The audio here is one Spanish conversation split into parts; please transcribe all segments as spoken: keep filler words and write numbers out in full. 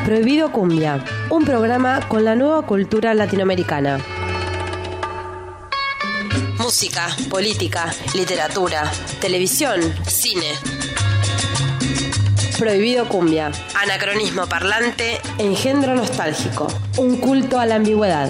Prohibido Cumbia, un programa con la nueva cultura latinoamericana. Música, política, literatura, televisión, cine. Prohibido Cumbia, anacronismo parlante, engendro nostálgico, un culto a la ambigüedad.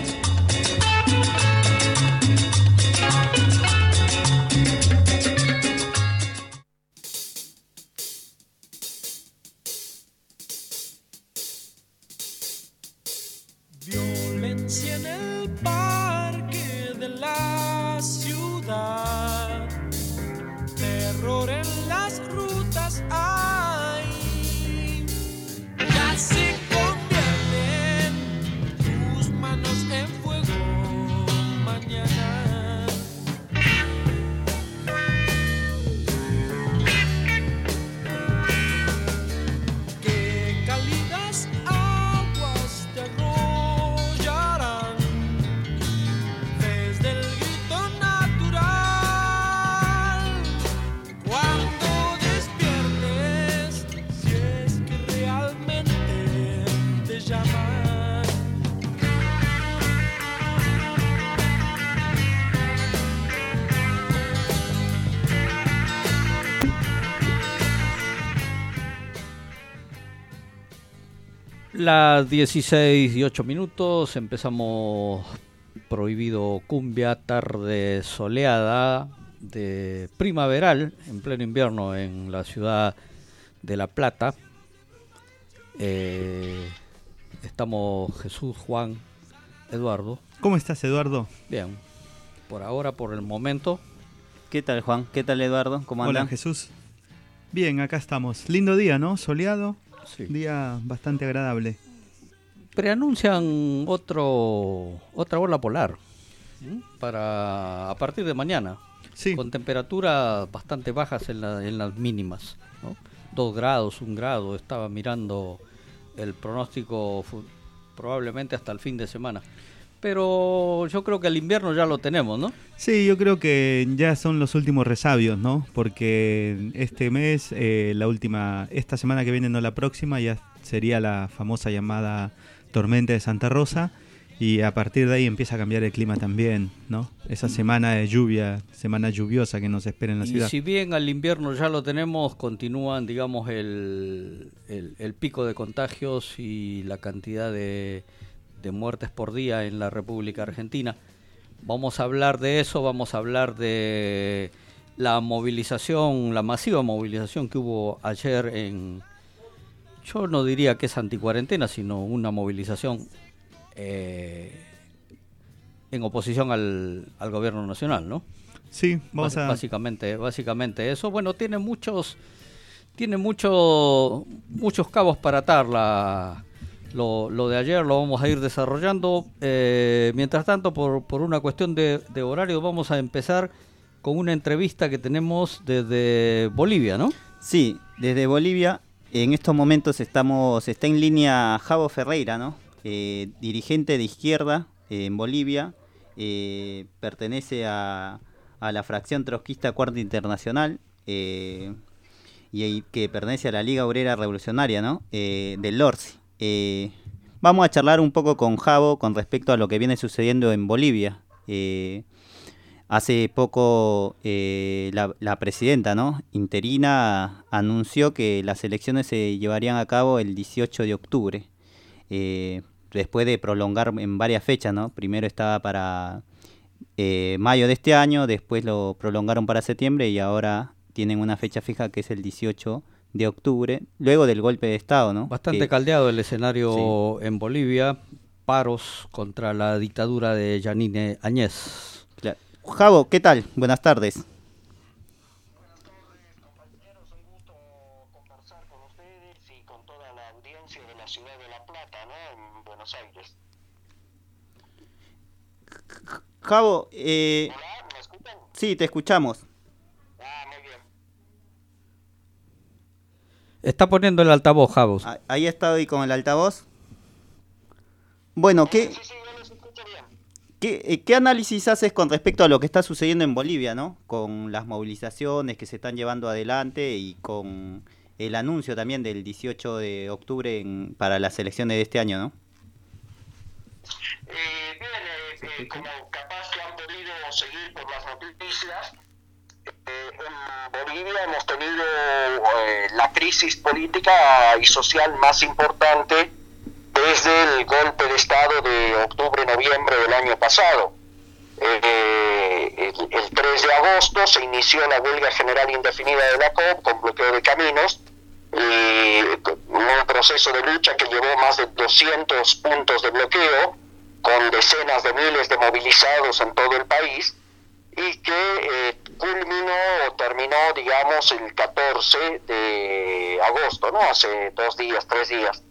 Violencia en el parque de la ciudad, terror en las rutas hay, ya se convierten tus manos en fuego mañana. Qué cálidas aguas te arrollarán desde el grito natural cuando despiertes, si es que realmente te llaman. Las dieciséis y ocho minutos, empezamos Prohibido Cumbia, tarde soleada de primaveral, en pleno invierno en la ciudad de La Plata. Eh, estamos Jesús, Juan, Eduardo. ¿Cómo estás, Eduardo? Bien, por ahora, por el momento. ¿Qué tal, Juan? ¿Qué tal, Eduardo? ¿Cómo andan? Hola, Jesús. Bien, acá estamos. Lindo día, ¿no? Soleado. Sí. Día bastante agradable. Preanuncian otro otra ola polar, ¿m? para a partir de mañana, Sí. con temperaturas bastante bajas en, la, en las mínimas, ¿no? Dos grados, un grado, estaba mirando el pronóstico fu- probablemente hasta el fin de semana. Pero yo creo que el invierno ya lo tenemos, ¿no? Sí, yo creo que ya son los últimos resabios, ¿no? Porque este mes, eh, la última, esta semana que viene, no la próxima, ya sería la famosa llamada tormenta de Santa Rosa. Y a partir de ahí empieza a cambiar el clima también, ¿no? Esa semana de lluvia, semana lluviosa que nos espera en la Y ciudad. si bien al invierno ya lo tenemos, continúan, digamos, el, el, el pico de contagios y la cantidad de, de muertes por día en la República Argentina. Vamos a hablar de eso, vamos a hablar de la movilización, la masiva movilización que hubo ayer en, yo no diría que es anticuarentena, sino una movilización eh, en oposición al, al gobierno nacional, ¿no? Sí, vamos Bás- a... Básicamente, básicamente eso. Bueno, tiene muchos, tiene mucho, muchos cabos para atar la, lo, lo de ayer, lo vamos a ir desarrollando. Eh, mientras tanto, por, por una cuestión de, de horario, vamos a empezar con una entrevista que tenemos desde Bolivia, ¿no? Sí, desde Bolivia, en estos momentos estamos, está en línea Javo Ferreira, ¿no? Eh, dirigente de izquierda eh, en Bolivia, eh, pertenece a, a la fracción trotskista Cuarta Internacional, eh, y ahí que pertenece a la Liga Obrera Revolucionaria, ¿no? Eh, del L O R C I. Eh, vamos a charlar un poco con Javo con respecto a lo que viene sucediendo en Bolivia. Eh, Hace poco eh, la, la presidenta, ¿no? interina anunció que las elecciones se llevarían a cabo el dieciocho de octubre, eh, después de prolongar en varias fechas, ¿no? Primero estaba para eh, mayo de este año, después lo prolongaron para septiembre y ahora tienen una fecha fija que es el dieciocho de octubre, luego del golpe de Estado, ¿no? Bastante Que- caldeado el escenario en Bolivia, paros contra la dictadura de Yanine Áñez. Claro. Javo, ¿qué tal? Buenas tardes. Buenas tardes, compañeros. Un gusto conversar con ustedes y con toda la audiencia de la ciudad de La Plata, ¿no? En Buenos Aires. Javo, eh, Hola, ¿me escuchan? sí, te escuchamos. Ah, muy bien. Está poniendo el altavoz, Javos. Ah, Ahí estoy con el altavoz. Bueno, ¿qué, Sí, sí, yo los escucho bien. qué, eh, qué análisis haces con respecto a lo que está sucediendo en Bolivia, ¿no? Con las movilizaciones que se están llevando adelante y con el anuncio también del dieciocho de octubre en, para las elecciones de este año, ¿no? Eh, bien, eh, eh, como capaz que han podido seguir por las noticias, eh, en Bolivia hemos tenido eh, la crisis política y social más importante desde el golpe de Estado de octubre-noviembre del año pasado. Eh, el, el tres de agosto se inició la huelga general indefinida de la C O P con bloqueo de caminos, y un proceso de lucha que llevó más de doscientos puntos de bloqueo, con decenas de miles de movilizados en todo el país, y que eh, culminó o terminó, digamos, el catorce de agosto, ¿no? Hace dos días, tres días.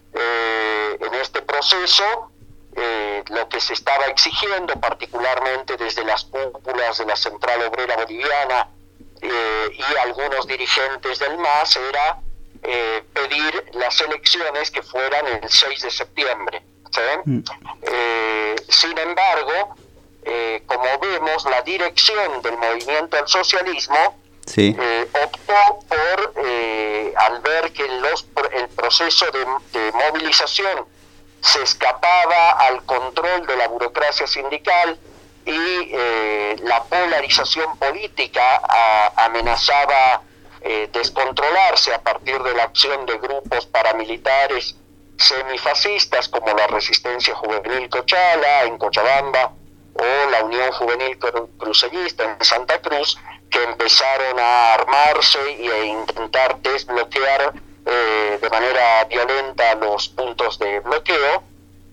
Eh, en este proceso, eh, lo que se estaba exigiendo, particularmente desde las cúpulas de la Central Obrera Boliviana eh, y algunos dirigentes del M A S, era eh, pedir las elecciones que fueran el seis de septiembre. ¿Sí? Mm. Eh, sin embargo, eh, como vemos, la dirección del movimiento al socialismo sí. eh, optó por, eh, al ver que los, el proceso de, de movilización se escapaba al control de la burocracia sindical y eh, la polarización política a, amenazaba eh, descontrolarse a partir de la acción de grupos paramilitares semifascistas como la Resistencia Juvenil Cochala en Cochabamba o la Unión Juvenil Cruceñista en Santa Cruz, que empezaron a armarse y a intentar desbloquear eh, de manera violenta los puntos de bloqueo.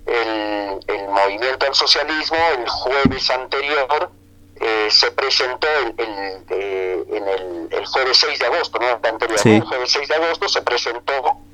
El, el movimiento al socialismo el jueves anterior eh, se presentó el, el, eh, en el, el jueves seis de agosto, ¿no? El anterior, sí. El jueves seis de agosto se presentó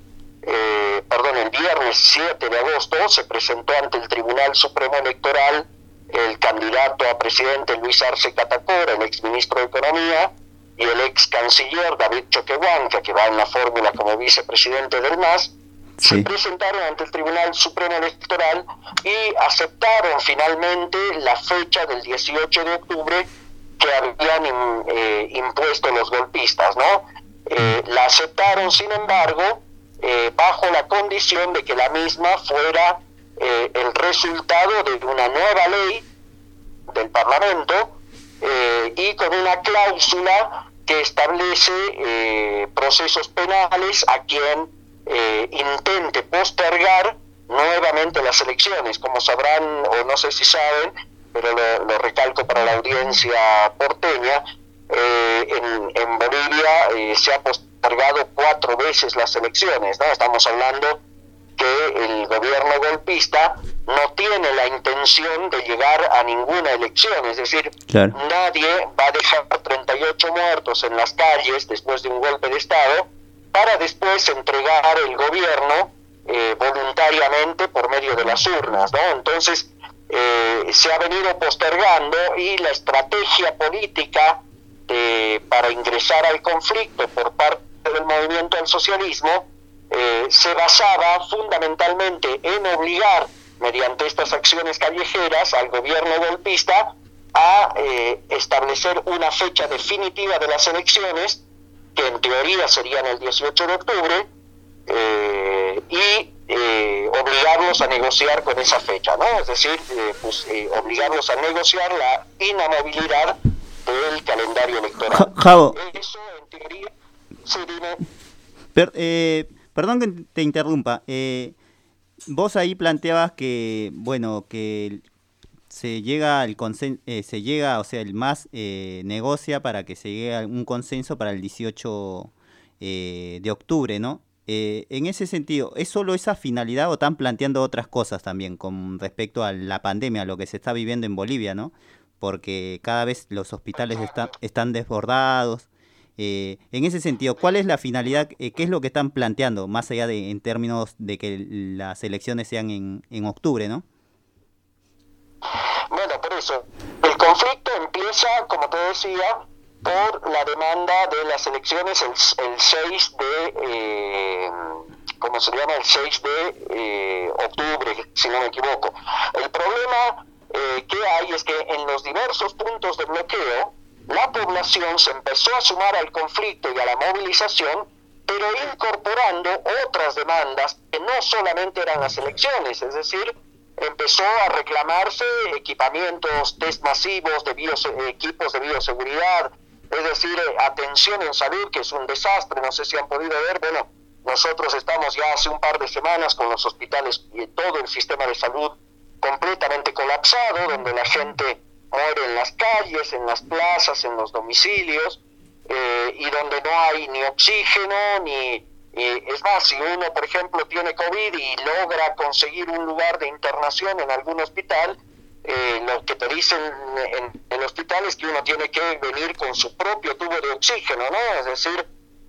Eh, perdón, el viernes siete de agosto se presentó ante el Tribunal Supremo Electoral el candidato a presidente Luis Arce Catacora, el exministro de Economía, y el ex canciller David Choquehuanca, que va en la fórmula como vicepresidente del M A S, sí. Se presentaron ante el Tribunal Supremo Electoral y aceptaron finalmente la fecha del dieciocho de octubre que habían eh, impuesto los golpistas, ¿no? Eh, la aceptaron, sin embargo, Eh, bajo la condición de que la misma fuera eh, el resultado de una nueva ley del Parlamento eh, y con una cláusula que establece eh, procesos penales a quien eh, intente postergar nuevamente las elecciones. Como sabrán, o no sé si saben, pero lo, lo recalco para la audiencia porteña, eh, en, en Bolivia eh, se ha postergado cuatro veces las elecciones, ¿no? Estamos hablando que el gobierno golpista no tiene la intención de llegar a ninguna elección, es decir, claro. Nadie va a dejar treinta y ocho muertos en las calles después de un golpe de Estado para después entregar el gobierno eh, voluntariamente por medio de las urnas, ¿no? Entonces eh, se ha venido postergando y la estrategia política de, para ingresar al conflicto por parte del movimiento al socialismo eh, se basaba fundamentalmente en obligar mediante estas acciones callejeras al gobierno golpista a eh, establecer una fecha definitiva de las elecciones que en teoría serían el dieciocho de octubre eh, y eh, obligarlos a negociar con esa fecha, ¿no? Es decir, eh, pues, eh, obligarlos a negociar la inamovilidad del calendario electoral. Javo. Eso en teoría. Sí, dime. Per, eh, perdón que te interrumpa. Eh, vos ahí planteabas que, bueno, que se llega al consen eh, se llega, o sea, el M A S eh, negocia para que se llegue a un consenso para el dieciocho eh, de octubre, ¿no? Eh, en ese sentido, ¿es solo esa finalidad o están planteando otras cosas también con respecto a la pandemia, a lo que se está viviendo en Bolivia, ¿no? Porque cada vez los hospitales está, están desbordados. Eh, en ese sentido, ¿cuál es la finalidad? Eh, ¿Qué es lo que están planteando, más allá de en términos de que las elecciones sean en, en octubre, ¿no? Bueno, por eso, el conflicto empieza, como te decía, por la demanda de las elecciones el, el seis de, eh, ¿cómo se llama? El seis de eh, octubre, si no me equivoco. El problema eh, que hay es que en los diversos puntos de bloqueo, la población se empezó a sumar al conflicto y a la movilización pero incorporando otras demandas que no solamente eran las elecciones, es decir, empezó a reclamarse equipamientos, test masivos, de bios, equipos de bioseguridad, es decir, atención en salud, que es un desastre, no sé si han podido ver, bueno, nosotros estamos ya hace un par de semanas con los hospitales y todo el sistema de salud completamente colapsado, donde la gente muere en las calles, en las plazas, en los domicilios, eh, y donde no hay ni oxígeno, ni... Eh, es más, si uno, por ejemplo, tiene COVID y logra conseguir un lugar de internación en algún hospital, eh, lo que te dicen en el hospital es que uno tiene que venir con su propio tubo de oxígeno, ¿no? Es decir,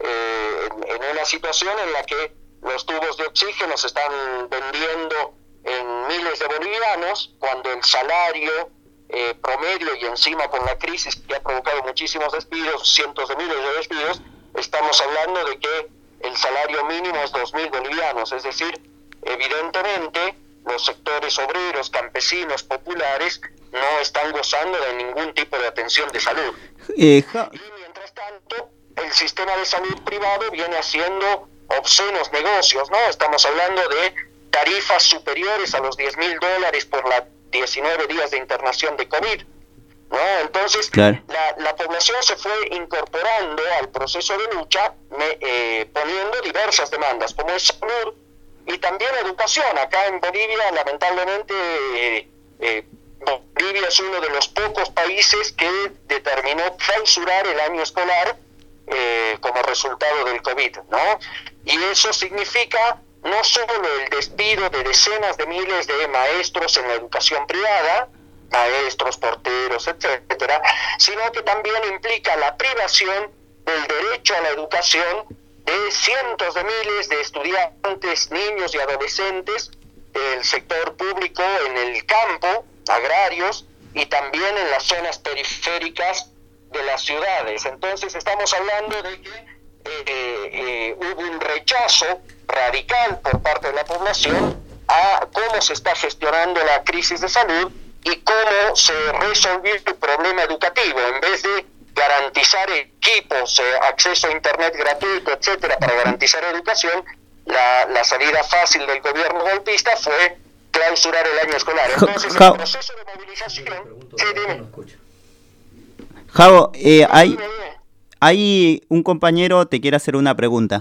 eh, en, en una situación en la que los tubos de oxígeno se están vendiendo en miles de bolivianos, cuando el salario eh, promedio y encima con la crisis que ha provocado muchísimos despidos, cientos de miles de despidos, estamos hablando de que el salario mínimo es dos mil bolivianos, es decir, evidentemente los sectores obreros, campesinos, populares no están gozando de ningún tipo de atención de salud. Eh, ja... Y mientras tanto, el sistema de salud privado viene haciendo obscenos negocios, ¿no? Estamos hablando de tarifas superiores a los diez mil dólares por las diecinueve días de internación de COVID, ¿no? Entonces, claro. la, la población se fue incorporando al proceso de lucha, me, eh, poniendo diversas demandas, como es salud y también educación. Acá en Bolivia, lamentablemente, eh, eh, Bolivia es uno de los pocos países que determinó clausurar el año escolar eh, como resultado del COVID, ¿no? Y eso significa no solo el despido de decenas de miles de maestros en la educación privada, maestros, porteros, etcétera, sino que también implica la privación del derecho a la educación de cientos de miles de estudiantes, niños y adolescentes del sector público en el campo, agrarios, y también en las zonas periféricas de las ciudades. Entonces estamos hablando de que eh, eh, hubo un rechazo radical por parte de la población a cómo se está gestionando la crisis de salud y cómo se resolvió el problema educativo. En vez de garantizar equipos, eh, acceso a internet gratuito, etcétera, para garantizar educación, la, la salida fácil del gobierno golpista fue clausurar el año escolar. Entonces, ja, el proceso de movilización... Sí, dime. Javo, eh, hay, hay un compañero te quiere hacer una pregunta.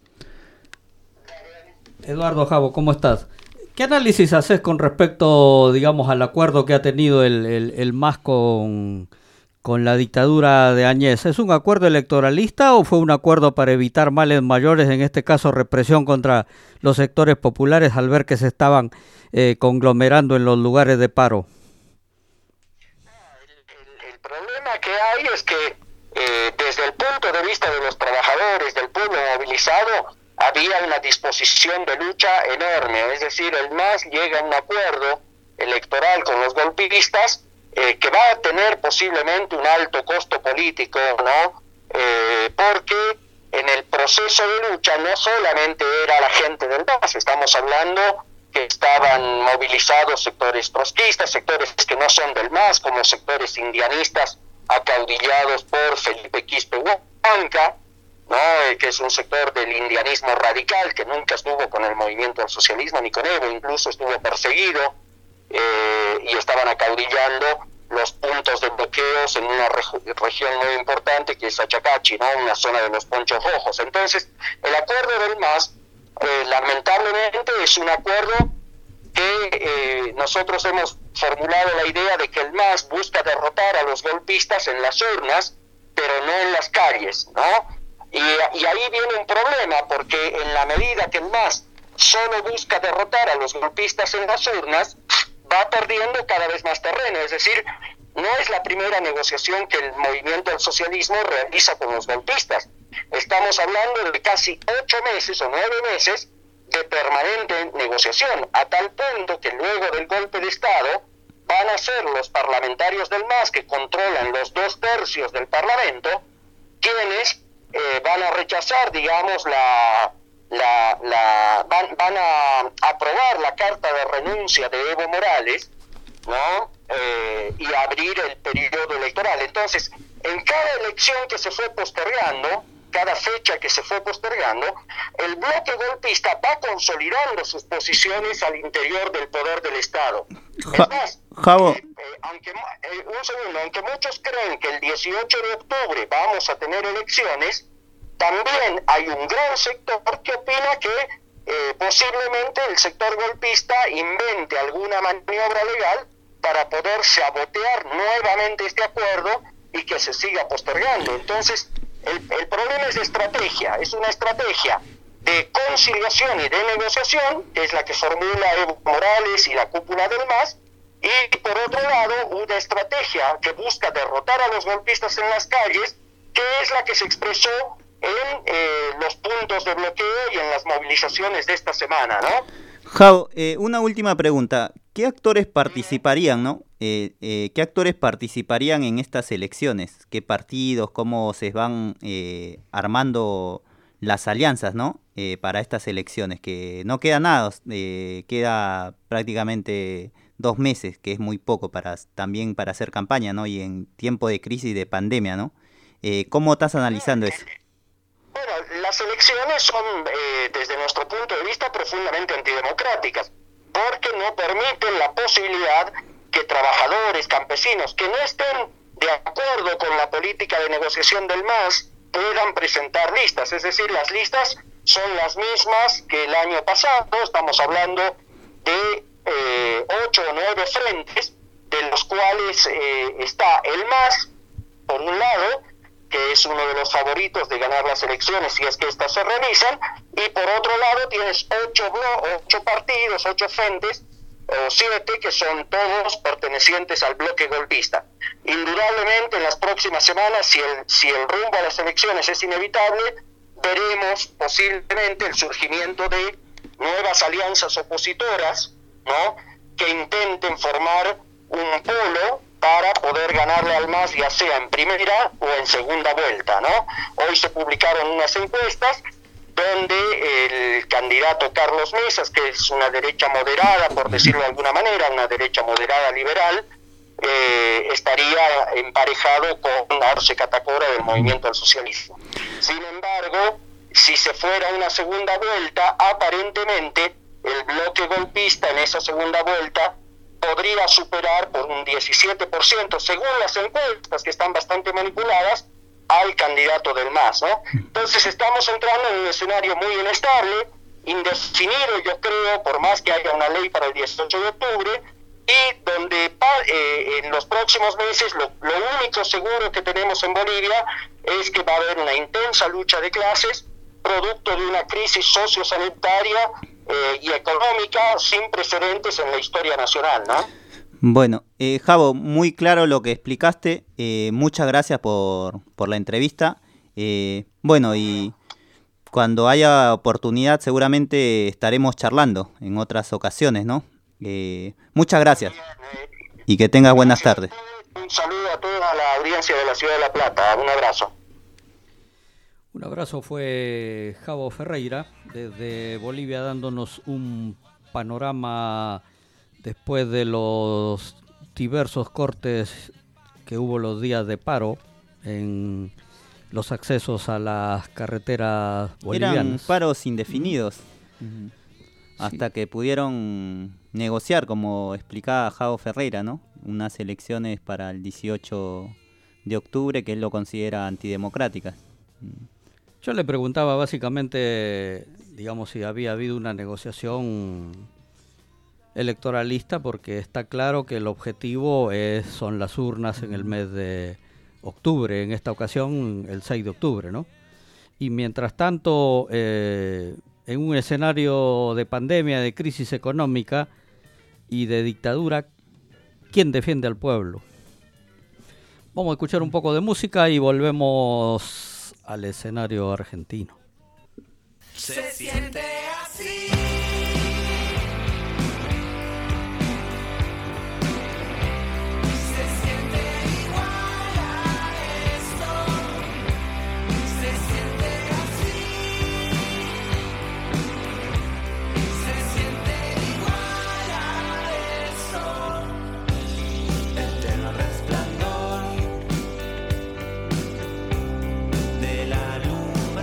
Eduardo Javo, ¿cómo estás? ¿Qué análisis haces con respecto, digamos, al acuerdo que ha tenido el, el, el M A S con, con la dictadura de Áñez? ¿Es un acuerdo electoralista o fue un acuerdo para evitar males mayores, en este caso represión contra los sectores populares al ver que se estaban eh, conglomerando en los lugares de paro? El, el, el problema que hay es que eh, desde el punto de vista de los trabajadores, del pueblo movilizado, había una disposición de lucha enorme, es decir, el M A S llega a un acuerdo electoral con los golpistas eh, que va a tener posiblemente un alto costo político, ¿no? Eh, porque en el proceso de lucha no solamente era la gente del M A S, estamos hablando que estaban movilizados sectores trotskistas, sectores que no son del M A S, como sectores indianistas acaudillados por Felipe Quispe Huanca, ¿no? Eh, que es un sector del indianismo radical que nunca estuvo con el movimiento del socialismo ni con Evo, incluso estuvo perseguido eh, y estaban acaudillando los puntos de bloqueos en una reg- región muy importante que es Achacachi, ¿no? Una zona de los ponchos rojos. Entonces, el acuerdo del M A S eh, lamentablemente es un acuerdo que eh, nosotros hemos formulado la idea de que el M A S busca derrotar a los golpistas en las urnas, pero no en las calles, ¿no? Y, y ahí viene un problema, porque en la medida que el M A S solo busca derrotar a los golpistas en las urnas, va perdiendo cada vez más terreno. Es decir, no es la primera negociación que el movimiento del socialismo realiza con los golpistas. Estamos hablando de casi ocho meses o nueve meses de permanente negociación, a tal punto que luego del golpe de Estado van a ser los parlamentarios del M A S, que controlan los dos tercios del Parlamento, quienes eh, van a rechazar, digamos, la... La, la, van, van a aprobar la carta de renuncia de Evo Morales, ¿no? Eh, y abrir el periodo electoral. Entonces, en cada elección que se fue postergando, cada fecha que se fue postergando, el bloque golpista va consolidando sus posiciones al interior del poder del Estado. Ja- Es más, Javo. eh, eh, aunque, eh, un segundo, aunque muchos creen que el dieciocho de octubre vamos a tener elecciones, también hay un gran sector que opina que eh, posiblemente el sector golpista invente alguna maniobra legal para poder sabotear nuevamente este acuerdo y que se siga postergando. Entonces, el, el problema es de estrategia, es una estrategia de conciliación y de negociación, que es la que formula Evo Morales y la cúpula del M A S, y por otro lado, una estrategia que busca derrotar a los golpistas en las calles, que es la que se expresó en eh, los puntos de bloqueo y en las movilizaciones de esta semana, ¿no? Javo, eh, una última pregunta. ¿Qué actores participarían, no? Eh, eh, ¿Qué actores participarían en estas elecciones? ¿Qué partidos? ¿Cómo se van eh, armando las alianzas, no? Eh, para estas elecciones, que no queda nada, eh, queda prácticamente dos meses, que es muy poco para también para hacer campaña, ¿no? Y en tiempo de crisis de pandemia, ¿no? Eh, ¿Cómo estás analizando eso? Bueno, las elecciones son, eh, desde nuestro punto de vista, profundamente antidemocráticas, porque no permiten la posibilidad que trabajadores, campesinos, que no estén de acuerdo con la política de negociación del M A S, puedan presentar listas. Es decir, las listas son las mismas que el año pasado. Estamos hablando de eh, ocho o nueve frentes, de los cuales eh, está el M A S, por un lado, que es uno de los favoritos de ganar las elecciones si es que estas se realizan, y por otro lado tienes ocho, blo- ocho partidos, ocho frentes, o siete, que son todos pertenecientes al bloque golpista. Indudablemente en las próximas semanas, si el, si el rumbo a las elecciones es inevitable, veremos posiblemente el surgimiento de nuevas alianzas opositoras, ¿no?, que intenten formar un polo para poder ganarle al M A S, ya sea en primera o en segunda vuelta, ¿no? Hoy se publicaron unas encuestas donde el candidato Carlos Mesas, que es una derecha moderada, por decirlo de alguna manera, una derecha moderada liberal, eh, estaría emparejado con Arce Catacora del Movimiento al Socialismo. Sin embargo, si se fuera una segunda vuelta, aparentemente el bloque golpista en esa segunda vuelta podría superar por un diecisiete por ciento, según las encuestas, que están bastante manipuladas, al candidato del M A S, ¿no? Entonces estamos entrando en un escenario muy inestable, indefinido, yo creo, por más que haya una ley para el dieciocho de octubre, y donde eh, en los próximos meses lo, lo único seguro que tenemos en Bolivia es que va a haber una intensa lucha de clases, producto de una crisis sociosanitaria eh, y económica sin precedentes en la historia nacional, ¿no? Bueno, eh, Javo, muy claro lo que explicaste. Eh, muchas gracias por, por la entrevista. Eh, bueno, y cuando haya oportunidad seguramente estaremos charlando en otras ocasiones, ¿no? Eh, muchas gracias y que tengas buenas tardes. Un saludo a toda la audiencia de la Ciudad de La Plata. Un abrazo. Un abrazo fue Javo Ferreira desde Bolivia, dándonos un panorama después de los diversos cortes que hubo los días de paro en los accesos a las carreteras bolivianas. Eran paros indefinidos, Uh-huh. hasta Sí. que pudieron negociar, como explicaba Javo Ferreira, ¿no? Unas elecciones para el dieciocho de octubre que él lo considera antidemocráticas. Yo le preguntaba básicamente, digamos, si había habido una negociación electoralista, porque está claro que el objetivo es, son las urnas en el mes de octubre, en esta ocasión el seis de octubre, ¿no? Y mientras tanto, eh, en un escenario de pandemia, de crisis económica y de dictadura, ¿quién defiende al pueblo? Vamos a escuchar un poco de música y volvemos al escenario argentino. Se siente así. Se siente igual a esto. Se siente así. Se siente igual a esto. Eterno resplandor de la luna.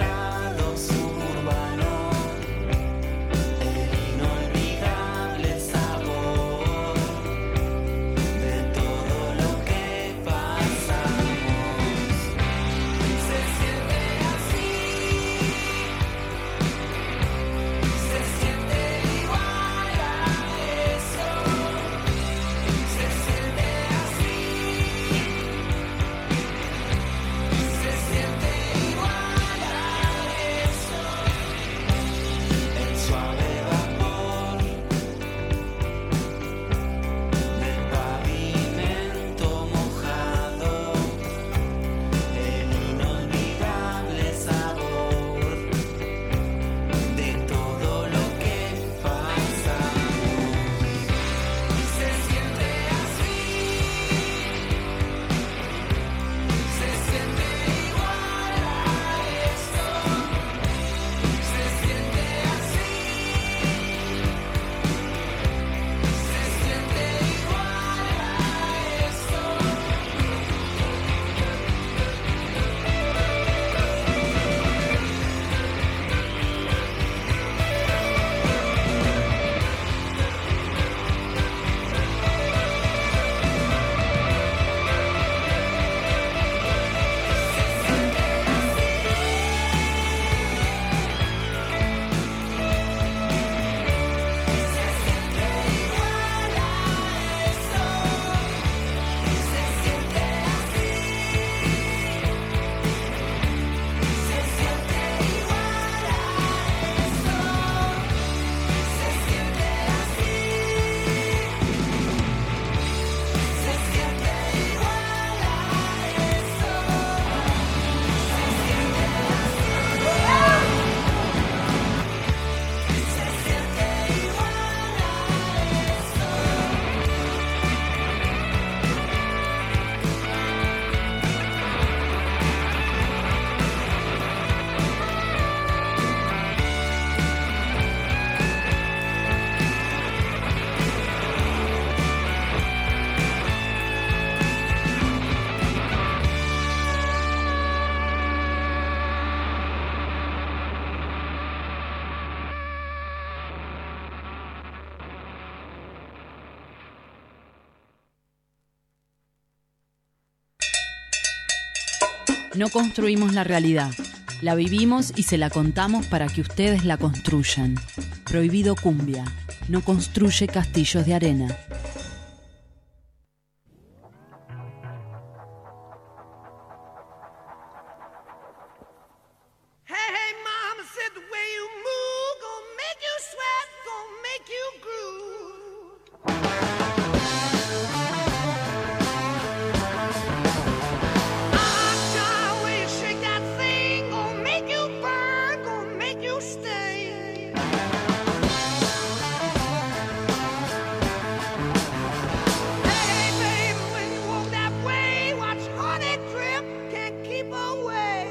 No construimos la realidad, la vivimos y se la contamos para que ustedes la construyan. Prohibido Cumbia, no construye castillos de arena. Hey, hey, mama said the way you move gonna make you sweat, gonna make you groove. Ah, way you shake that thing, gonna make you burn, gonna make you stay. Hey, baby, when you walk that way, watch honey drip, can't keep away.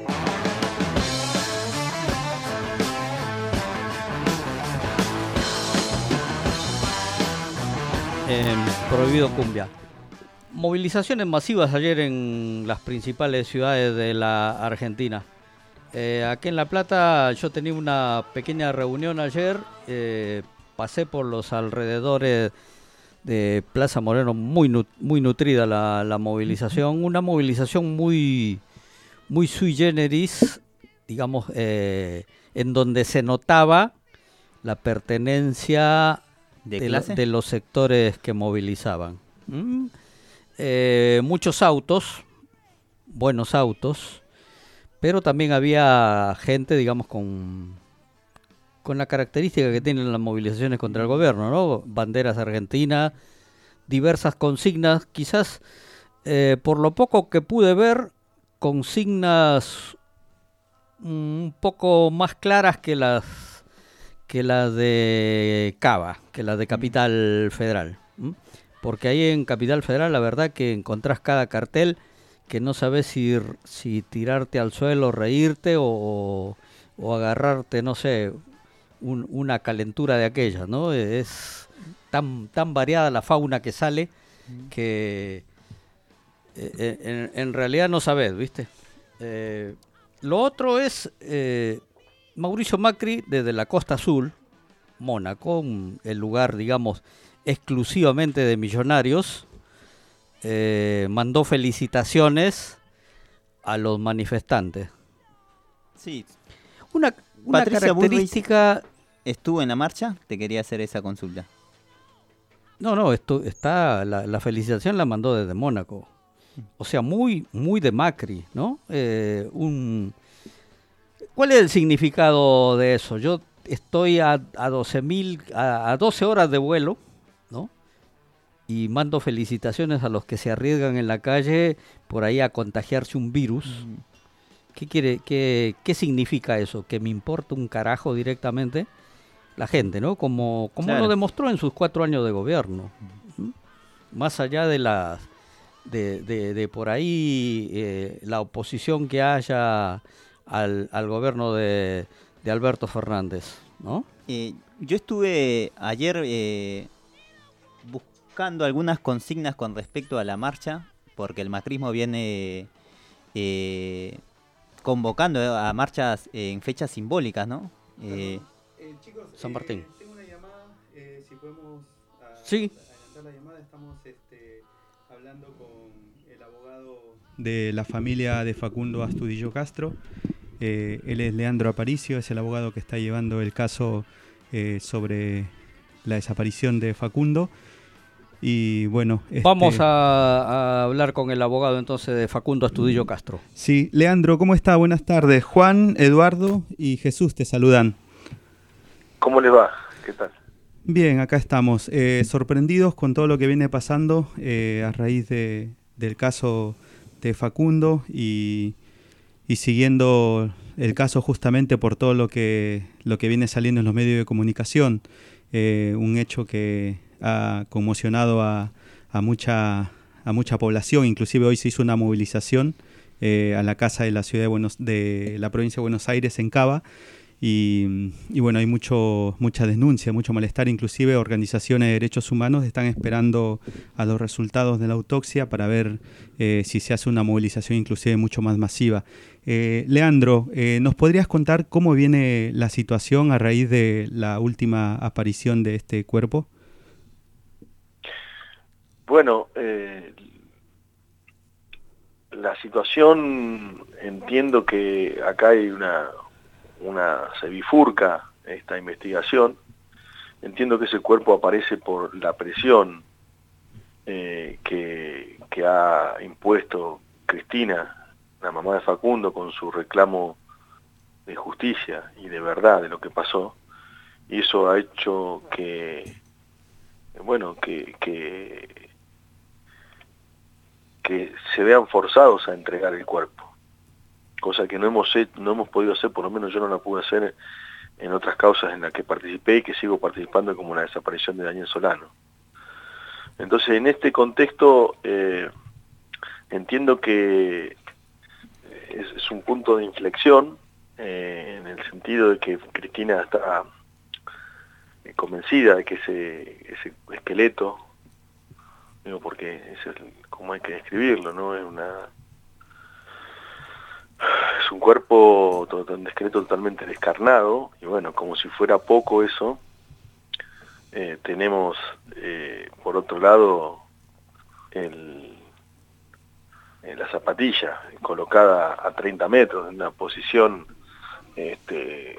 En Prohibido Cumbia. Movilizaciones masivas ayer en las principales ciudades de la Argentina. Eh, aquí en La Plata yo tenía una pequeña reunión ayer, eh, pasé por los alrededores de Plaza Moreno, muy, nu- muy nutrida la, la movilización, una movilización muy, muy sui generis, digamos, eh, en donde se notaba la pertenencia ¿De de, lo- clase? de los sectores que movilizaban. ¿Mm? Eh, muchos autos, buenos autos, pero también había gente, digamos, con, con la característica que tienen las movilizaciones contra el gobierno, ¿no? Banderas argentinas, diversas consignas, quizás eh, por lo poco que pude ver, consignas un poco más claras que las que las de Cava, que las de Capital Federal. ¿m? Porque ahí en Capital Federal la verdad que encontrás cada cartel que no sabes si, r- si tirarte al suelo, reírte o, o agarrarte, no sé, un- una calentura de aquellas, ¿no? Es tan, tan variada la fauna que sale que eh, eh, en, en realidad no sabes, ¿viste? Eh, lo otro es eh, Mauricio Macri desde la Costa Azul, Mónaco, un- el lugar, digamos, exclusivamente de millonarios, eh, mandó felicitaciones a los manifestantes. Sí. Una, una Patricia Bullrich característica... estuvo en la marcha, te quería hacer esa consulta. No, no, esto está la, la felicitación la mandó desde Mónaco. O sea, muy, muy de Macri, ¿no? Eh, un, ¿Cuál es el significado de eso? Yo estoy a, a doce mil, a, a doce horas de vuelo, ¿no? Y mando felicitaciones a los que se arriesgan en la calle por ahí a contagiarse un virus. ¿Qué quiere, qué, qué significa eso? Que me importa un carajo directamente la gente, ¿no? Como, como Claro. lo demostró en sus cuatro años de gobierno. ¿Mm? Más allá de las de, de, de por ahí eh, la oposición que haya al, al gobierno de, de Alberto Fernández, ¿no? Eh, yo estuve ayer eh, buscando algunas consignas con respecto a la marcha, porque el macrismo viene eh, convocando a marchas en fechas simbólicas, ¿no? Eh, San Martín. Tengo una llamada, eh, si podemos a- Sí. adelantar la llamada, estamos este, hablando con el abogado de la familia de Facundo Astudillo Castro. Eh, él es Leandro Aparicio, es el abogado que está llevando el caso eh, sobre la desaparición de Facundo. Y bueno, este- Vamos a, a hablar con el abogado entonces de Facundo Astudillo Castro. Sí, Leandro, ¿cómo está? Buenas tardes. Juan, Eduardo y Jesús te saludan. ¿Cómo les va? ¿Qué tal? Bien, acá estamos, eh, sorprendidos con todo lo que viene pasando eh, a raíz de, del caso de Facundo y, y siguiendo el caso justamente por todo lo que, lo que viene saliendo en los medios de comunicación, eh, un hecho que ha conmocionado a, a, mucha, a mucha población, inclusive hoy se hizo una movilización eh, a la casa de la ciudad de, Buenos, de la provincia de Buenos Aires en Cava. Y, y bueno, hay mucho mucha denuncia, mucho malestar, inclusive organizaciones de derechos humanos están esperando a los resultados de la autopsia para ver eh, si se hace una movilización inclusive mucho más masiva. Eh, Leandro, eh, ¿nos podrías contar cómo viene la situación a raíz de la última aparición de este cuerpo? Bueno, eh, la situación, entiendo que acá hay una, una se bifurca esta investigación. Entiendo que ese cuerpo aparece por la presión eh, que, que ha impuesto Cristina, la mamá de Facundo, con su reclamo de justicia y de verdad de lo que pasó, y eso ha hecho que, bueno, que, que, que se vean forzados a entregar el cuerpo, cosa que no hemos hecho, no hemos podido hacer, por lo menos yo no la pude hacer en otras causas en las que participé y que sigo participando, como la desaparición de Daniel Solano. Entonces, en este contexto, eh, entiendo que es, es un punto de inflexión, eh, en el sentido de que Cristina está eh, convencida de que ese, ese esqueleto, digo, porque es el, como hay que describirlo, ¿no? Es una... es un cuerpo, un esqueleto totalmente descarnado, y bueno, como si fuera poco eso, eh, tenemos eh, por otro lado el, eh, la zapatilla colocada a treinta metros, en una posición este,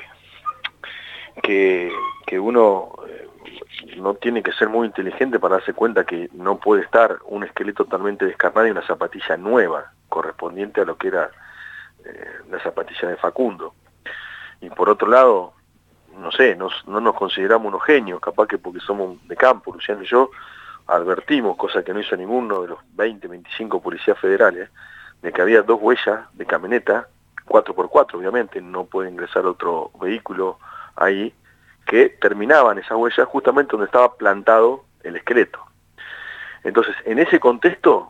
que, que uno eh, no tiene que ser muy inteligente para darse cuenta que no puede estar un esqueleto totalmente descarnado y una zapatilla nueva, correspondiente a lo que era la zapatilla de Facundo. Y por otro lado, no sé, nos, no nos consideramos unos genios, capaz que porque somos de campo, Luciano y yo, advertimos, cosa que no hizo ninguno de los veinte, veinticinco policías federales, de que había dos huellas de camioneta, cuatro por cuatro obviamente, no puede ingresar otro vehículo ahí, que terminaban esas huellas justamente donde estaba plantado el esqueleto. Entonces, en ese contexto,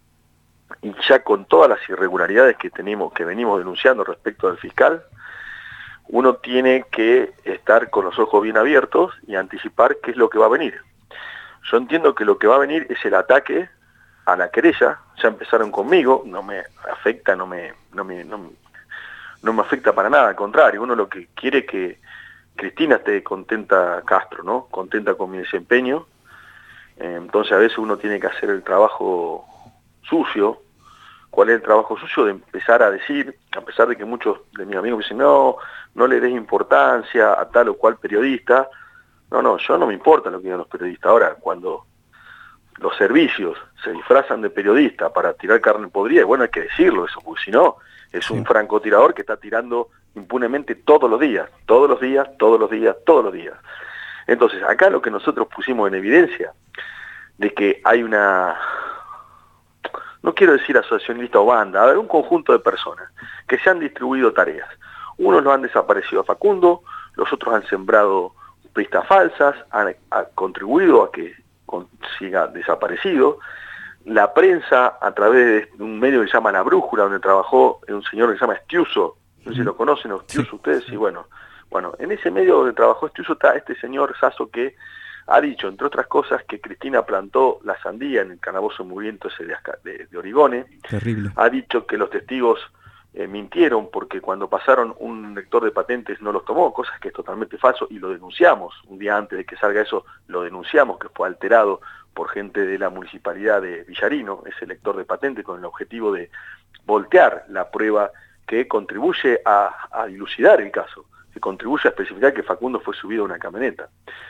y ya con todas las irregularidades que tenemos, que venimos denunciando respecto del fiscal, uno tiene que estar con los ojos bien abiertos y anticipar qué es lo que va a venir. Yo entiendo que lo que va a venir es el ataque a la querella. Ya empezaron conmigo, no me afecta, no me, no me, no, no me afecta para nada, al contrario, uno lo que quiere es que Cristina esté contenta, Castro, ¿no? Contenta con mi desempeño. Eh, entonces a veces uno tiene que hacer el trabajo sucio. ¿Cuál es el trabajo sucio? De empezar a decir, a pesar de que muchos de mis amigos me dicen, no, no le des importancia a tal o cual periodista. No, no, yo no me importa lo que digan los periodistas. Ahora, cuando los servicios se disfrazan de periodista para tirar carne podrida, bueno, hay que decirlo eso, porque si no, es un francotirador que está tirando impunemente todos los días, todos los días, todos los días, todos los días. Entonces, acá lo que nosotros pusimos en evidencia, de que hay una... no quiero decir asociacionista o banda, a ver, un conjunto de personas que se han distribuido tareas. Unos lo han desaparecido a Facundo, los otros han sembrado pistas falsas, han, han contribuido a que con, siga desaparecido. La prensa, a través de un medio que se llama La Brújula, donde trabajó un señor que se llama Estiuso, no sé si lo conocen, Estiuso, sí. Ustedes, sí, bueno, bueno, en ese medio donde trabajó Estiuso está este señor Sasso que ha dicho, entre otras cosas, que Cristina plantó la sandía en el calabozo mugriento ese de, de, de Origone. Terrible. Ha dicho que los testigos eh, mintieron porque cuando pasaron un lector de patentes no los tomó, cosas que es totalmente falso, y lo denunciamos. Un día antes de que salga eso, lo denunciamos, que fue alterado por gente de la municipalidad de Villarino, ese lector de patentes, con el objetivo de voltear la prueba que contribuye a, a dilucidar el caso, que contribuye a especificar que Facundo fue subido a una camioneta.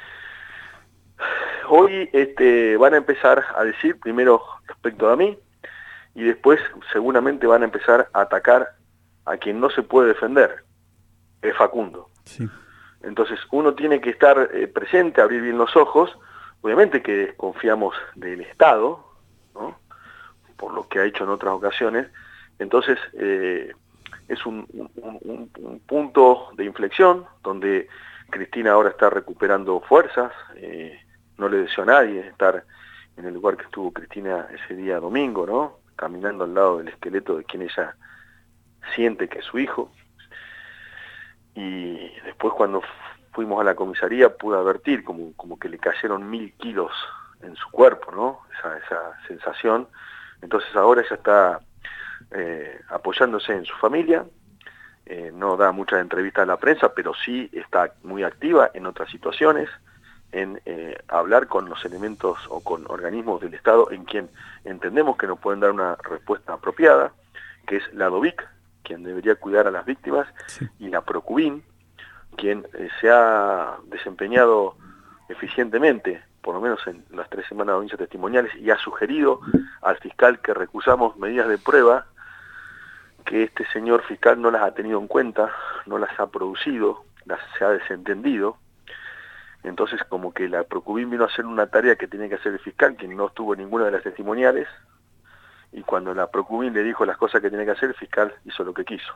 Hoy este, van a empezar a decir, primero respecto a mí, y después seguramente van a empezar a atacar a quien no se puede defender, es Facundo. Sí. Entonces uno tiene que estar eh, presente, abrir bien los ojos. Obviamente que desconfiamos del Estado, ¿no? Por lo que ha hecho en otras ocasiones. Entonces eh, es un, un, un, un punto de inflexión donde Cristina ahora está recuperando fuerzas. Eh, no le deseo a nadie estar en el lugar que estuvo Cristina ese día domingo, ¿no? Caminando al lado del esqueleto de quien ella siente que es su hijo. Y después cuando fuimos a la comisaría pude advertir como, como que le cayeron mil kilos en su cuerpo, ¿no? Esa, esa sensación. Entonces ahora ella está eh, apoyándose en su familia, eh, no da muchas entrevistas a la prensa, pero sí está muy activa en otras situaciones, en eh, hablar con los elementos o con organismos del Estado en quien entendemos que nos pueden dar una respuesta apropiada. que es la DOVIC, quien debería cuidar a las víctimas, Sí. y la Procubin, quien eh, se ha desempeñado eficientemente, por lo menos en las tres semanas de audiencias testimoniales, y ha sugerido al fiscal que recusamos medidas de prueba, que este señor fiscal no las ha tenido en cuenta, no las ha producido, las se ha desentendido. Entonces, como que la Procubin vino a hacer una tarea que tenía que hacer el fiscal, que no estuvo en ninguna de las testimoniales, y cuando la Procubin le dijo las cosas que tenía que hacer, el fiscal hizo lo que quiso.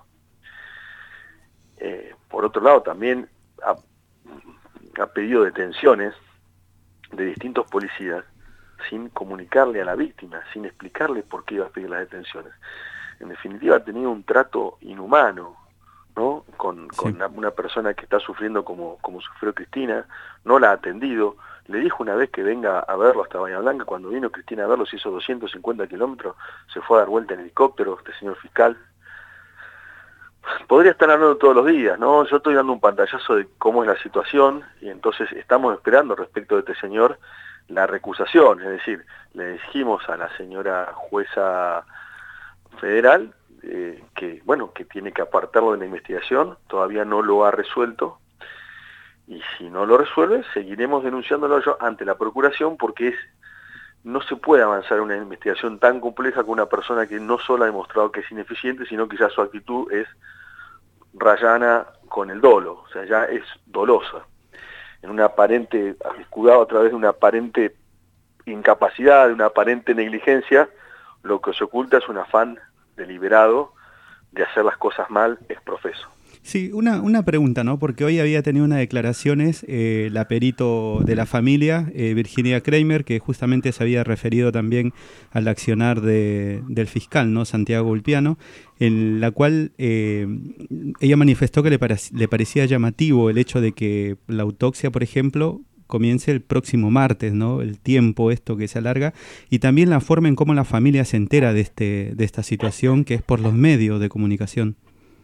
Eh, por otro lado, también ha, ha pedido detenciones de distintos policías sin comunicarle a la víctima, sin explicarle por qué iba a pedir las detenciones. En definitiva, ha tenido un trato inhumano, ¿no? Con, con Sí. una, una persona que está sufriendo como, como sufrió Cristina, no la ha atendido, le dijo una vez que venga a verlo hasta Bahía Blanca. Cuando vino Cristina a verlo, se hizo doscientos cincuenta kilómetros, se fue a dar vuelta en helicóptero, este señor fiscal. Podría estar hablando todos los días, ¿no? Yo estoy dando un pantallazo de cómo es la situación, y entonces estamos esperando respecto de este señor la recusación, es decir, le dijimos a la señora jueza federal eh, que, bueno, que tiene que apartarlo de la investigación, todavía no lo ha resuelto, y si no lo resuelve, seguiremos denunciándolo yo ante la Procuración, porque es no se puede avanzar en una investigación tan compleja con una persona que no solo ha demostrado que es ineficiente, sino que ya su actitud es rayana con el dolo, o sea, ya es dolosa, en una aparente, escudado a través de una aparente incapacidad, de una aparente negligencia. Lo que se oculta es un afán deliberado de hacer las cosas mal, es profeso. Sí, una, una pregunta, ¿no? Porque hoy había tenido unas declaraciones eh, la perito de la familia, eh, Virginia Kramer, que justamente se había referido también al accionar de, del fiscal, ¿no? Santiago Ulpiano, en la cual eh, ella manifestó que le, pare, le parecía llamativo el hecho de que la autopsia, por ejemplo, comience el próximo martes, ¿no? El tiempo esto que se alarga, y también la forma en cómo la familia se entera de, este, de esta situación, que es por los medios de comunicación.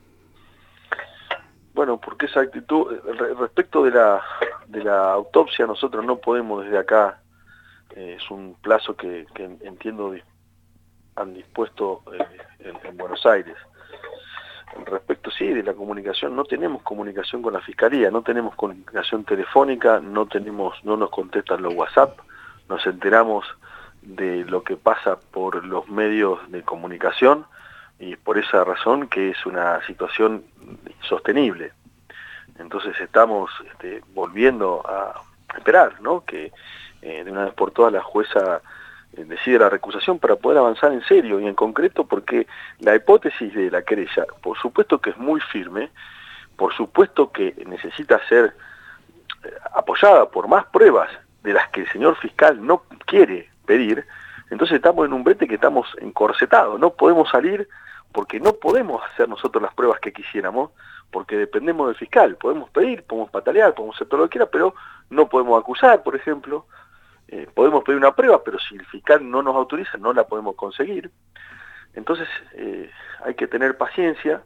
Bueno, porque esa actitud, respecto de la, de la autopsia, nosotros no podemos desde acá, eh, es un plazo que, que entiendo han dispuesto eh, en, en Buenos Aires. Respecto, sí, de la comunicación, no tenemos comunicación con la Fiscalía, no tenemos comunicación telefónica, no tenemos, no nos contestan los WhatsApp, nos enteramos de lo que pasa por los medios de comunicación, y por esa razón que es una situación insostenible. Entonces estamos este, volviendo a esperar, ¿no? Que eh, de una vez por todas la jueza eh, decide la recusación para poder avanzar en serio y en concreto, porque la hipótesis de la querella, por supuesto que es muy firme, por supuesto que necesita ser eh, apoyada por más pruebas de las que el señor fiscal no quiere pedir. Entonces estamos en un brete que estamos encorsetados, no podemos salir porque no podemos hacer nosotros las pruebas que quisiéramos, porque dependemos del fiscal. Podemos pedir, podemos patalear, podemos hacer todo lo que quiera, pero no podemos acusar, por ejemplo. Eh, podemos pedir una prueba, pero si el fiscal no nos autoriza, no la podemos conseguir. Entonces eh, hay que tener paciencia.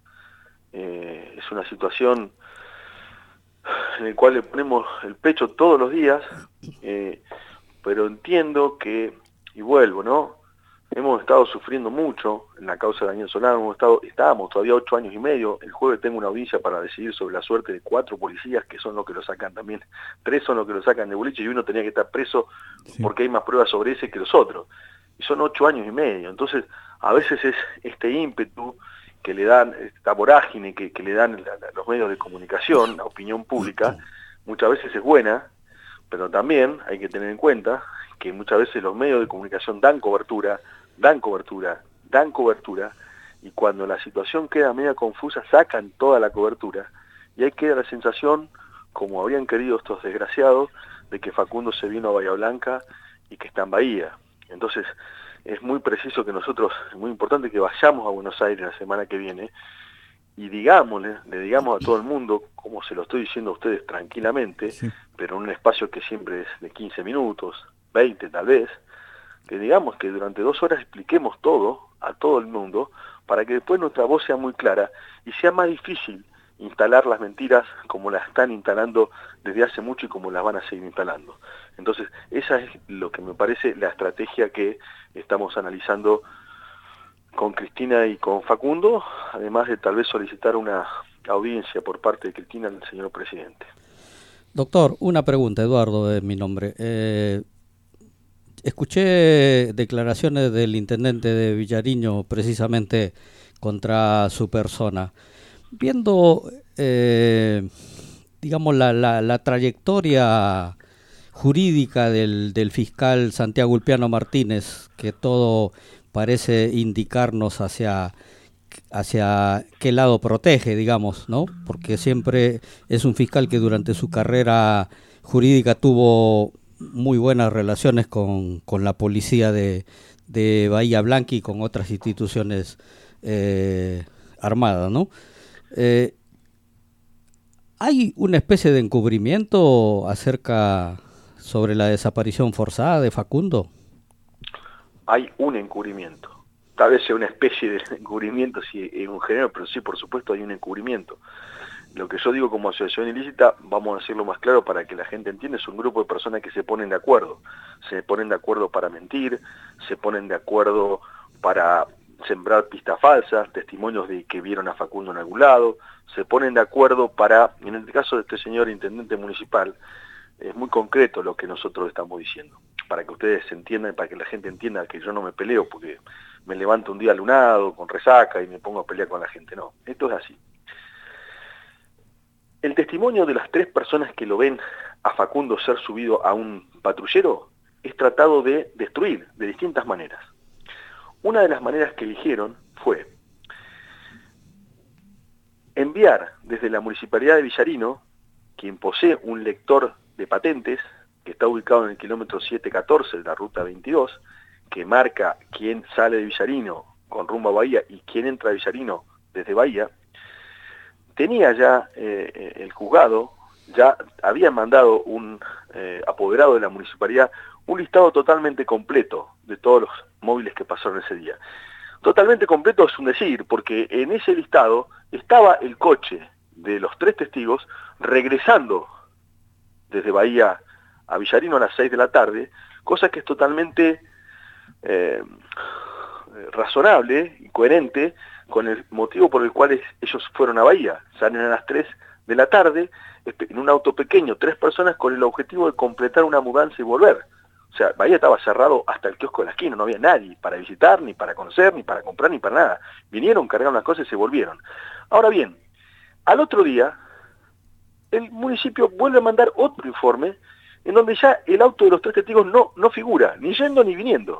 Eh, es una situación en la cual le ponemos el pecho todos los días, eh, pero entiendo que, y vuelvo, ¿no? Hemos estado sufriendo mucho en la causa de Daniel Solano, hemos estado, estábamos todavía ocho años y medio. El jueves tengo una audiencia para decidir sobre la suerte de cuatro policías, que son los que lo sacan también, tres son los que lo sacan de boliche, y uno tenía que estar preso sí. porque hay más pruebas sobre ese que los otros. Y son ocho años y medio. Entonces, a veces es este ímpetu que le dan, esta vorágine que, que le dan la, la, los medios de comunicación, la opinión pública, muchas veces es buena, pero también hay que tener en cuenta que muchas veces los medios de comunicación dan cobertura, dan cobertura, dan cobertura, y cuando la situación queda media confusa, sacan toda la cobertura, y ahí queda la sensación, como habían querido estos desgraciados, de que Facundo se vino a Bahía Blanca y que está en Bahía. Entonces, es muy preciso que nosotros, es muy importante que vayamos a Buenos Aires la semana que viene, y digámosle, le digamos a todo el mundo, como se lo estoy diciendo a ustedes tranquilamente, sí. pero en un espacio que siempre es de quince minutos, veinte tal vez, que digamos que durante dos horas expliquemos todo a todo el mundo para que después nuestra voz sea muy clara y sea más difícil instalar las mentiras como las están instalando desde hace mucho y como las van a seguir instalando. Entonces, esa es lo que me parece la estrategia que estamos analizando con Cristina y con Facundo, además de tal vez solicitar una audiencia por parte de Cristina al señor presidente. Doctor, una pregunta, Eduardo es mi nombre. Eh, escuché declaraciones del intendente de Villariño precisamente contra su persona. Viendo, eh, digamos, la, la, la trayectoria jurídica del, del fiscal Santiago Ulpiano Martínez, que todo parece indicarnos hacia... hacia qué lado protege, digamos, ¿no? Porque siempre es un fiscal que durante su carrera jurídica tuvo muy buenas relaciones con, con la policía de, de Bahía Blanca y con otras instituciones eh, armadas, ¿no? Eh, ¿Hay una especie de encubrimiento acerca sobre la desaparición forzada de Facundo? Hay un encubrimiento. Tal vez sea una especie de encubrimiento si en un género, pero sí, por supuesto, hay un encubrimiento. Lo que yo digo como asociación ilícita, vamos a decirlo más claro para que la gente entienda, es un grupo de personas que se ponen de acuerdo. Se ponen de acuerdo para mentir, se ponen de acuerdo para sembrar pistas falsas, testimonios de que vieron a Facundo en algún lado, se ponen de acuerdo para, en el caso de este señor intendente municipal, es muy concreto lo que nosotros estamos diciendo, para que ustedes entiendan, para que la gente entienda que yo no me peleo porque me levanto un día lunado, con resaca y me pongo a pelear con la gente, no, esto es así. El testimonio de las tres personas que lo ven a Facundo ser subido a un patrullero es tratado de destruir de distintas maneras. Una de las maneras que eligieron fue enviar desde la Municipalidad de Villarino, quien posee un lector de patentes, que está ubicado en el kilómetro setecientos catorce de la ruta veintidós, que marca quién sale de Villarino con rumbo a Bahía y quién entra a Villarino desde Bahía, tenía ya eh, el juzgado, ya había mandado un eh, apoderado de la municipalidad un listado totalmente completo de todos los móviles que pasaron ese día. Totalmente completo es un decir, porque en ese listado estaba el coche de los tres testigos regresando desde Bahía a Villarino a las seis de la tarde, cosa que es totalmente eh, razonable y coherente con el motivo por el cual es, ellos fueron a Bahía. Salen a las tres de la tarde en un auto pequeño, tres personas con el objetivo de completar una mudanza y volver. O sea, Bahía estaba cerrado hasta el kiosco de la esquina, no había nadie para visitar, ni para conocer, ni para comprar, ni para nada. Vinieron, cargaron las cosas y se volvieron. Ahora bien, al otro día, el municipio vuelve a mandar otro informe en donde ya el auto de los tres testigos no, no figura, ni yendo ni viniendo.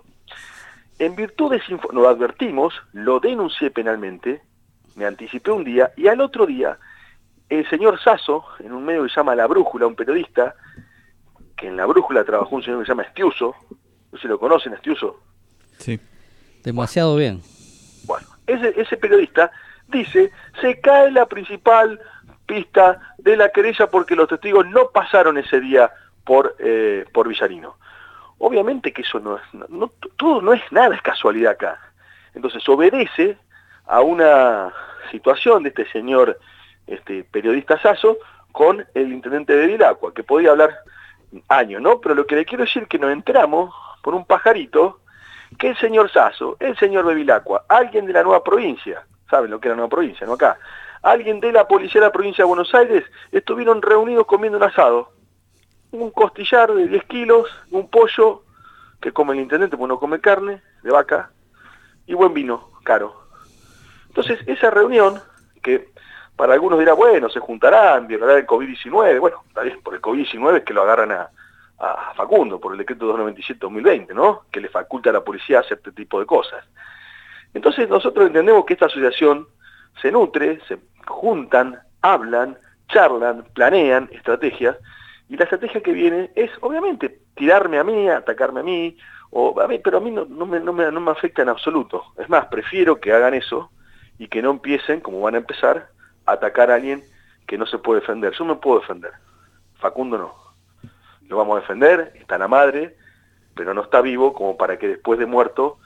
En virtud de ese informe, lo advertimos, lo denuncié penalmente, me anticipé un día, y al otro día, el señor Sasso, en un medio que se llama La Brújula, un periodista, que en La Brújula trabajó un señor que se llama Estiuso, no sé si lo conocen, Estiuso. Sí. Demasiado bien. Bueno, ese, ese periodista dice, se cae la principal pista de la querella porque los testigos no pasaron ese día por, eh, por Villarino. Obviamente que eso no es, no, no, todo no es nada, es casualidad acá. Entonces obedece a una situación de este señor este, periodista Sasso con el intendente de Vilacua, que podía hablar años, ¿no? Pero lo que le quiero decir es que nos enteramos por un pajarito que el señor Sasso, el señor de Vilacua, alguien de la nueva provincia, ¿saben lo que es la nueva provincia, no acá? Alguien de la policía de la provincia de Buenos Aires estuvieron reunidos comiendo un asado. Un costillar de diez kilos, un pollo que come el intendente porque no come carne de vaca y buen vino, caro. Entonces esa reunión, que para algunos dirá, bueno, se juntarán, violarán el COVID diecinueve, bueno, tal vez por el COVID diecinueve es que lo agarran a, a Facundo, por el decreto doscientos noventa y siete barra dos mil veinte, ¿no? Que le faculta a la policía hacer este tipo de cosas. Entonces nosotros entendemos que esta asociación se nutre, se juntan, hablan, charlan, planean estrategias, y la estrategia que viene es, obviamente, tirarme a mí, atacarme a mí, o a mí, pero a mí no, no, me, no, me, no me afecta en absoluto. Es más, prefiero que hagan eso y que no empiecen, como van a empezar, a atacar a alguien que no se puede defender. Yo me puedo defender, Facundo no. Lo vamos a defender, está la madre, pero no está vivo como para que después de muerto,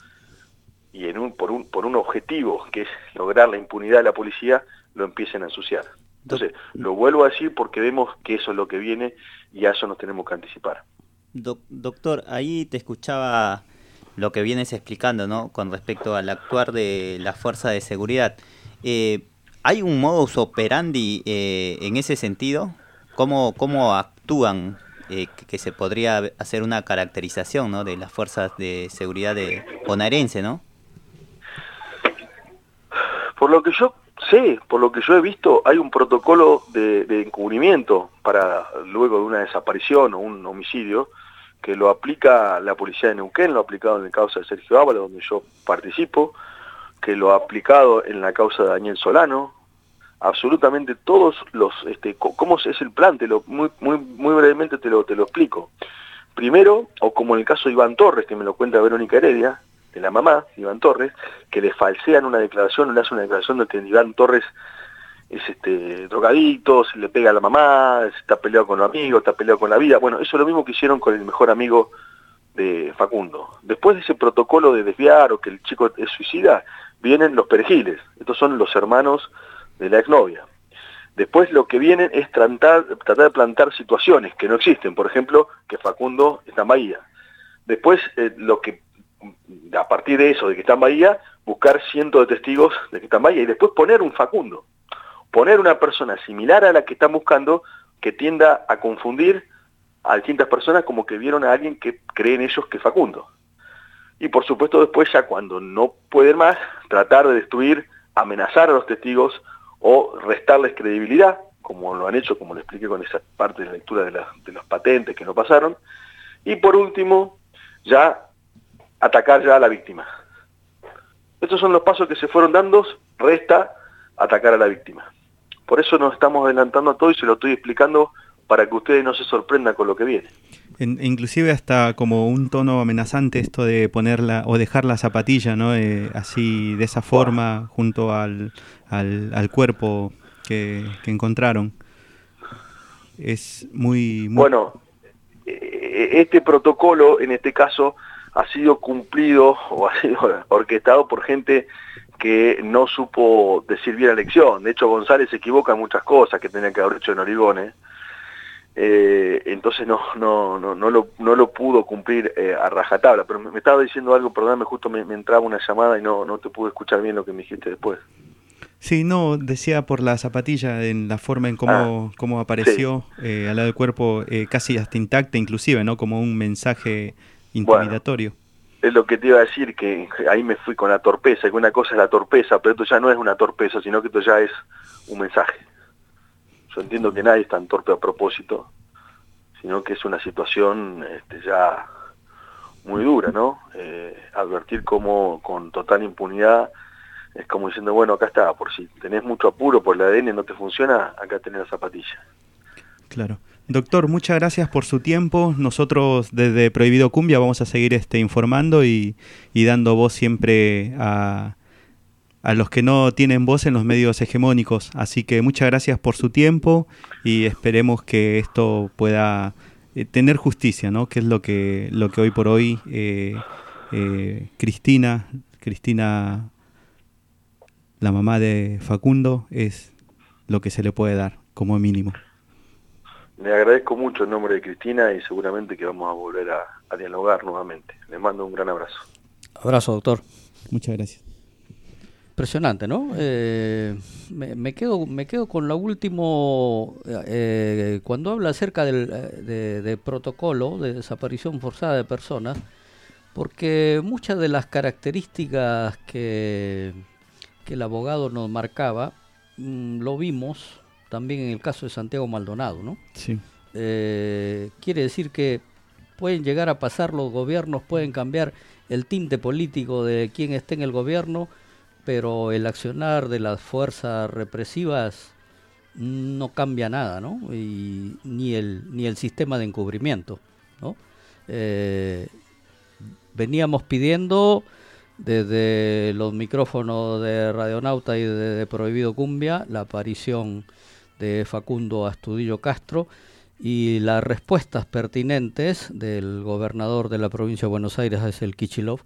y en un, por, un, por un objetivo que es lograr la impunidad de la policía, lo empiecen a ensuciar. Entonces, lo vuelvo a decir porque vemos que eso es lo que viene y a eso nos tenemos que anticipar. Do- doctor, ahí te escuchaba lo que vienes explicando, ¿no? Con respecto al actuar de la fuerza de seguridad. Eh, ¿Hay un modus operandi eh, en ese sentido? ¿Cómo, cómo actúan? Eh, que, que se podría hacer una caracterización, ¿no? De las fuerzas de seguridad de bonaerense, ¿no? Por lo que yo sé, por lo que yo he visto, hay un protocolo de, de encubrimiento para luego de una desaparición o un homicidio, que lo aplica la policía de Neuquén, lo ha aplicado en la causa de Sergio Ábalos, donde yo participo, que lo ha aplicado en la causa de Daniel Solano. Absolutamente todos los, este, ¿cómo es el plan? Te lo, muy, muy, muy brevemente te lo, te lo explico. Primero, o como en el caso de Iván Torres, que me lo cuenta Verónica Heredia, de la mamá, Iván Torres, que le falsean una declaración, le hace una declaración de que Iván Torres es este drogadicto, se le pega a la mamá, está peleado con los amigos, está peleado con la vida. Bueno, eso es lo mismo que hicieron con el mejor amigo de Facundo. Después de ese protocolo de desviar o que el chico es suicida, vienen los perejiles. Estos son los hermanos de la exnovia. Después lo que vienen es tratar, tratar de plantar situaciones que no existen. Por ejemplo, que Facundo está en Bahía. Después, eh, lo que a partir de eso, de que está en Bahía, buscar cientos de testigos de que está en Bahía y después poner un Facundo. Poner una persona similar a la que están buscando que tienda a confundir a distintas personas como que vieron a alguien que creen ellos que es Facundo. Y por supuesto después ya cuando no pueden más, tratar de destruir, amenazar a los testigos o restarles credibilidad, como lo han hecho, como le expliqué con esa parte de la lectura de, la, de los patentes que no pasaron. Y por último, ya atacar ya a la víctima. Estos son los pasos que se fueron dando, resta atacar a la víctima. Por eso nos estamos adelantando a todo y se lo estoy explicando para que ustedes no se sorprendan con lo que viene. En, inclusive hasta como un tono amenazante esto de ponerla o dejar la zapatilla, ¿no? Eh, así de esa forma wow. junto al, al, al cuerpo que, que encontraron. Es muy, muy... Bueno, este protocolo en este caso ha sido cumplido o ha sido orquestado por gente que no supo decir bien la lección. De hecho, González se equivoca en muchas cosas que tenía que haber hecho en Origones. Eh, entonces no no no no lo, no lo pudo cumplir eh, a rajatabla. Pero me, me estaba diciendo algo, perdóname, justo me, me entraba una llamada y no, no te pude escuchar bien lo que me dijiste después. Sí, no, decía por la zapatilla, en la forma en cómo, ah, cómo apareció sí. eh, al lado del cuerpo, eh, casi hasta intacta inclusive, ¿no? Como un mensaje intimidatorio. Bueno, es lo que te iba a decir, que ahí me fui con la torpeza, que una cosa es la torpeza, pero esto ya no es una torpeza, sino que esto ya es un mensaje. Yo entiendo que nadie es tan torpe a propósito, sino que es una situación este, ya muy dura, ¿no? Eh, advertir cómo con total impunidad es como diciendo, bueno, acá está, por si tenés mucho apuro, por el A D N no te funciona, acá tenés la zapatilla. Claro. Doctor, muchas gracias por su tiempo. Nosotros desde Prohibido Cumbia vamos a seguir este, informando y, y dando voz siempre a, a los que no tienen voz en los medios hegemónicos. Así que muchas gracias por su tiempo y esperemos que esto pueda eh, tener justicia, ¿no? Que es lo que, lo que hoy por hoy eh, eh, Cristina, Cristina, la mamá de Facundo, es lo que se le puede dar como mínimo. Le agradezco mucho en nombre de Cristina y seguramente que vamos a volver a, a dialogar nuevamente. Les mando un gran abrazo. Abrazo, doctor. Muchas gracias. Impresionante, ¿no? Eh, me, me quedo me quedo con lo último, eh, cuando habla acerca del de, de protocolo de desaparición forzada de personas, porque muchas de las características que, que el abogado nos marcaba, mmm, lo vimos también en el caso de Santiago Maldonado, ¿no? Sí. Eh, quiere decir que pueden llegar a pasar los gobiernos, pueden cambiar el tinte político de quien esté en el gobierno, pero el accionar de las fuerzas represivas no cambia nada, ¿no? Y ni el ni el sistema de encubrimiento, ¿no? Eh, veníamos pidiendo desde los micrófonos de Radionauta y de, de Prohibido Cumbia la aparición de Facundo Astudillo Castro y las respuestas pertinentes del gobernador de la provincia de Buenos Aires, Axel Kicillof,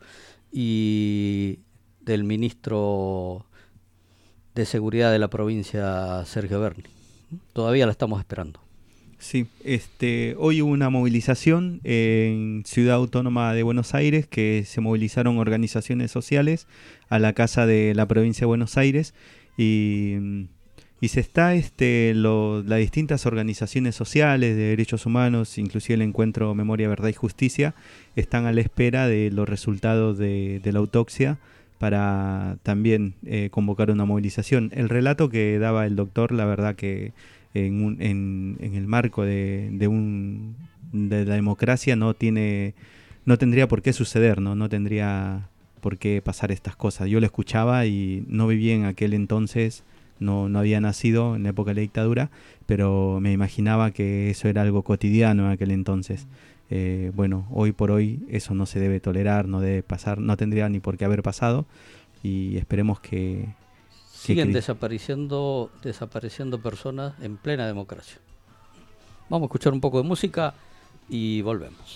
y del ministro de Seguridad de la provincia, Sergio Berni. Todavía la estamos esperando. Sí, este, hoy hubo una movilización en Ciudad Autónoma de Buenos Aires, que se movilizaron organizaciones sociales a la Casa de la Provincia de Buenos Aires y, y se está, este, lo, las distintas organizaciones sociales de derechos humanos, inclusive el Encuentro Memoria, Verdad y Justicia, están a la espera de los resultados de, de la autopsia para también eh, convocar una movilización. El relato que daba el doctor, la verdad que En, un, en, en el marco de, de, un, de la democracia no tiene no tendría por qué suceder, no no tendría por qué pasar estas cosas. Yo lo escuchaba y no vivía en aquel entonces, no, no había nacido en la época de la dictadura, pero me imaginaba que eso era algo cotidiano en aquel entonces. Eh, bueno, hoy por hoy eso no se debe tolerar, no debe pasar, no tendría ni por qué haber pasado, y esperemos que siguen desapareciendo, desapareciendo personas en plena democracia. Vamos a escuchar un poco de música y volvemos.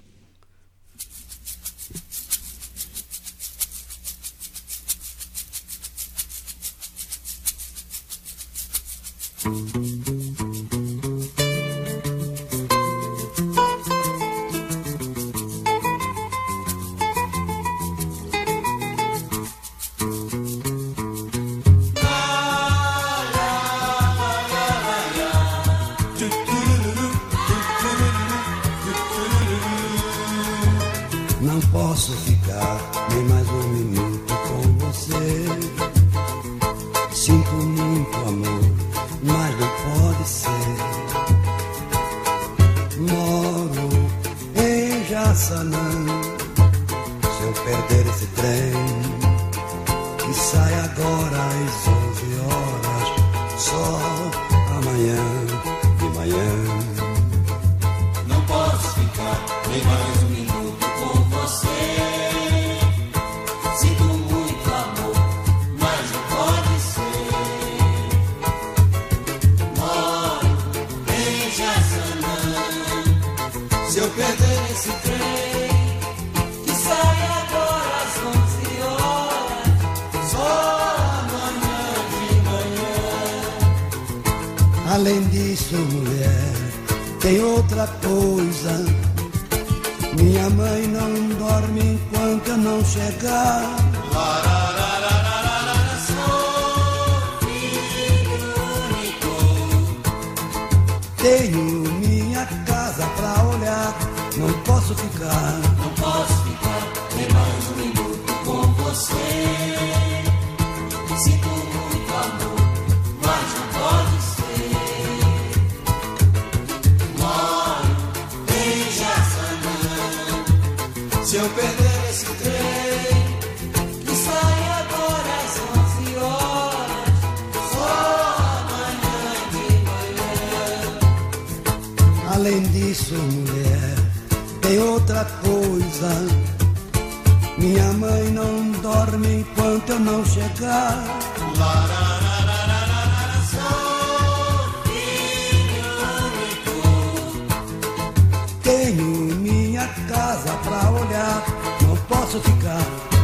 Não posso ficar nem mais um minuto com você. Sinto muito amor, mas não pode ser. Moro em Jaçanã. Se eu perder esse trem que sai agora às onze horas, só amanhã de manhã. Não posso ficar nem mais um minuto com você. Sinto muito amor, mas não pode ser. Moro em Jaçanã. Se eu perder esse trem que sai agora às onze horas, só amanhã de manhã. Além disso, mulher, tem outra coisa. Minha mãe não dorme enquanto eu não chegar. Sou filho único. Tenho minha casa pra olhar. Não posso ficar. Não posso ficar nem mais um minuto com você. Sinto muito amor, mas não pode ser. Moro em Jaçanã. Se eu perder esse trem que sai agora às onze horas, só amanhã de manhã. Além disso, mulher, tem outra coisa. Minha mãe não dorme enquanto eu não chegar. Sou filho único. Tenho minha casa pra olhar, não posso ficar.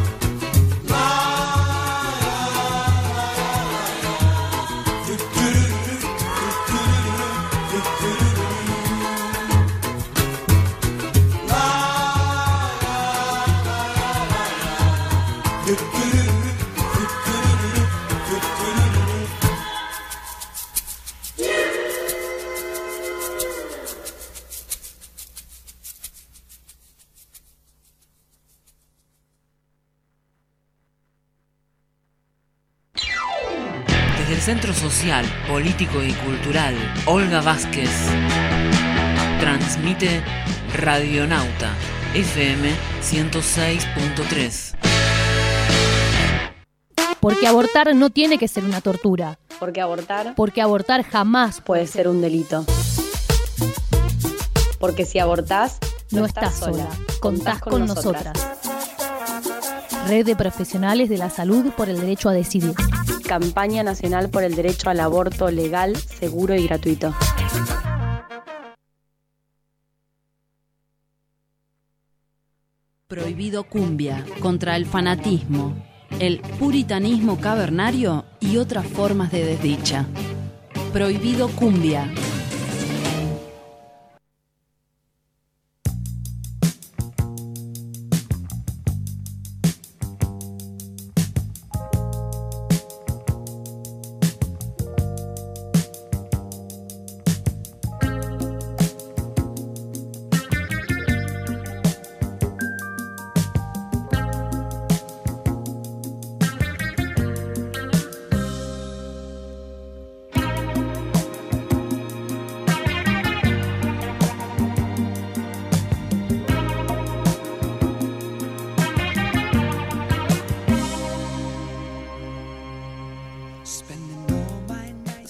Centro Social, Político y Cultural Olga Vázquez transmite Radionauta F M ciento seis punto tres. Porque abortar no tiene que ser una tortura. Porque abortar Porque abortar jamás puede ser un delito. Porque si abortás, no estás sola, contás con nosotras. Red de Profesionales de la Salud por el Derecho a Decidir. Campaña Nacional por el Derecho al Aborto Legal, Seguro y Gratuito. Prohibido cumbia, contra el fanatismo, el puritanismo cavernario y otras formas de desdicha. Prohibido cumbia.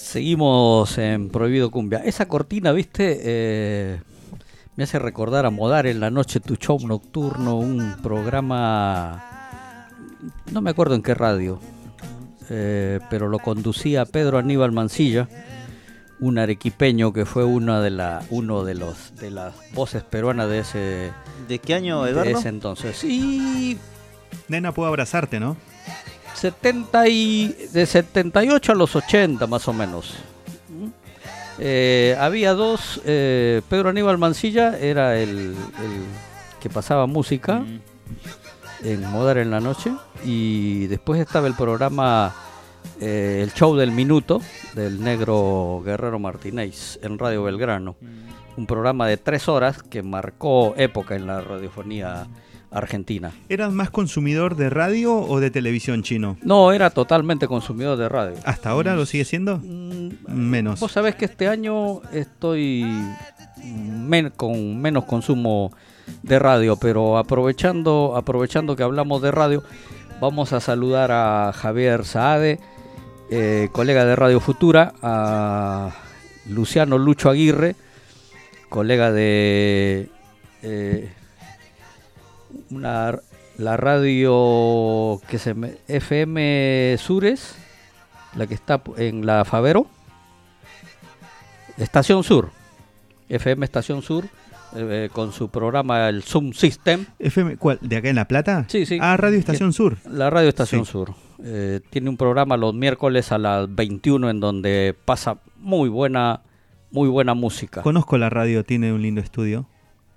Seguimos en Prohibido Cumbia. Esa cortina, viste, eh, me hace recordar a Modar en la Noche, tu show nocturno, un programa, no me acuerdo en qué radio, eh, pero lo conducía Pedro Aníbal Mancilla, un arequipeño que fue una de la, uno de los de las voces peruanas de ese, ¿De qué año, de Eduardo? ese entonces. Y Nena, puedo abrazarte, ¿no? setenta y, de setenta y ocho a los ochenta más o menos. Eh, había dos, eh, Pedro Aníbal Mancilla era el, el que pasaba música Mm. en Modar en la Noche, y después estaba el programa eh, El Show del Minuto del negro Guerrero Martínez en Radio Belgrano, Mm. un programa de tres horas que marcó época en la radiofonía argentina. ¿Eras más consumidor de radio o de televisión, Chino? No, era totalmente consumidor de radio. ¿Hasta ahora lo sigue siendo? Menos. Vos sabés que este año estoy men- con menos consumo de radio, pero aprovechando, aprovechando que hablamos de radio, vamos a saludar a Javier Saade, eh, colega de Radio Futura, a Luciano Lucho Aguirre, colega de eh, una, la radio que se me, F M Sures, la que está en la Favero, Estación Sur, F M Estación Sur, eh, con su programa el Zoom System. F M, ¿cuál? ¿De acá en La Plata? Sí, sí. Ah, Radio Estación Sur. La Radio Estación Sí. Sur. Eh, tiene un programa los miércoles a las veintiuno en donde pasa muy buena, muy buena música. Conozco la radio, tiene un lindo estudio.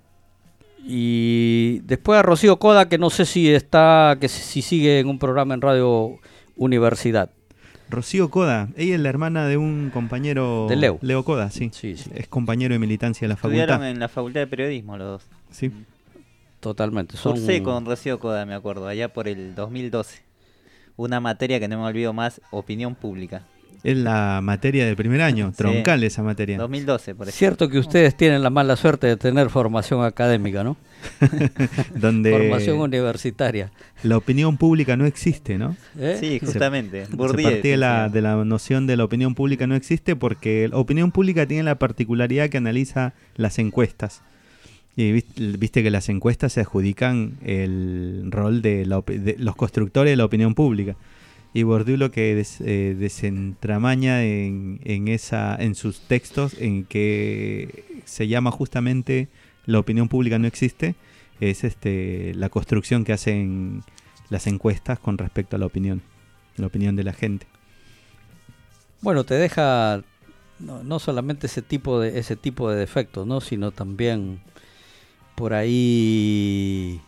Y después a Rocío Coda, que no sé si está, que si, si sigue en un programa en Radio Universidad. Rocío Coda, ella es la hermana de un compañero... De Leo. Leo Coda, sí. Sí, sí. Es compañero de militancia de la Estudiaron facultad. en la Facultad de Periodismo los dos. Sí. Totalmente. Son... Cursé con Rocío Coda, me acuerdo, allá por el dos mil doce. Una materia que no me olvido más, opinión pública. Es la materia del primer año, Sí. troncal esa materia. dos mil doce, por ejemplo. Cierto que ustedes tienen la mala suerte de tener formación académica, ¿no? Donde Formación universitaria. la opinión pública no existe, ¿no? ¿Eh? Sí, justamente. Se Bourdieu, partía de la, decía. de la noción de la opinión pública no existe porque la opinión pública tiene la particularidad que analiza las encuestas. Y viste, viste que las encuestas se adjudican el rol de, la opi- de los constructores de la opinión pública. Y Bourdieu lo que des- eh, desentramaña en, en, esa, en sus textos, en que se llama justamente la opinión pública no existe, es este la construcción que hacen las encuestas con respecto a la opinión, la opinión de la gente. Bueno, te deja no, no solamente ese tipo de ese tipo de defectos, ¿no? Sino también por ahí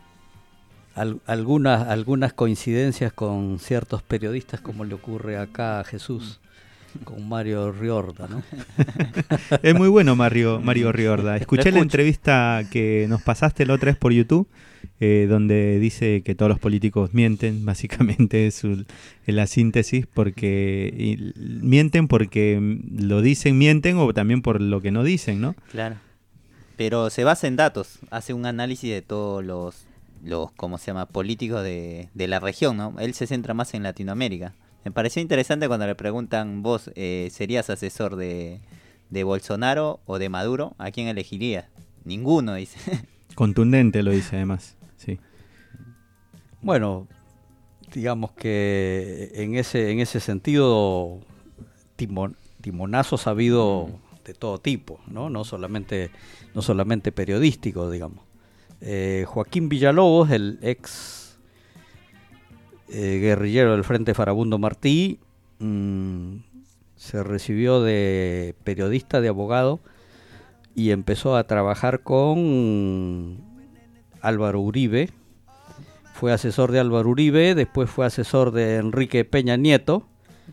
al- algunas algunas coincidencias con ciertos periodistas, como le ocurre acá a Jesús con Mario Riorda, ¿no? Es muy bueno Mario, Mario Riorda. Escuché Lo la escucho. entrevista que nos pasaste la otra vez por YouTube, eh, donde dice que todos los políticos mienten, básicamente es su- es la síntesis, porque y, mienten porque mm, lo dicen, mienten, o también por lo que no dicen, ¿no? Claro. Pero se basa en datos, hace un análisis de todos los, los ¿cómo se llama?, políticos de, de la región, ¿no? Él se centra más en Latinoamérica. Me pareció interesante cuando le preguntan, vos, eh, ¿serías asesor de, de Bolsonaro o de Maduro? ¿A quién elegirías? Ninguno, dice. Contundente lo dice además, sí. Bueno, digamos que en ese en ese sentido timon, timonazos ha habido de todo tipo, ¿no? No solamente no solamente periodísticos, digamos. Eh, Joaquín Villalobos, el ex eh, guerrillero del Frente Farabundo Martí, mmm, se recibió de periodista, de abogado, y empezó a trabajar con Álvaro Uribe. Fue asesor de Álvaro Uribe, después fue asesor de Enrique Peña Nieto.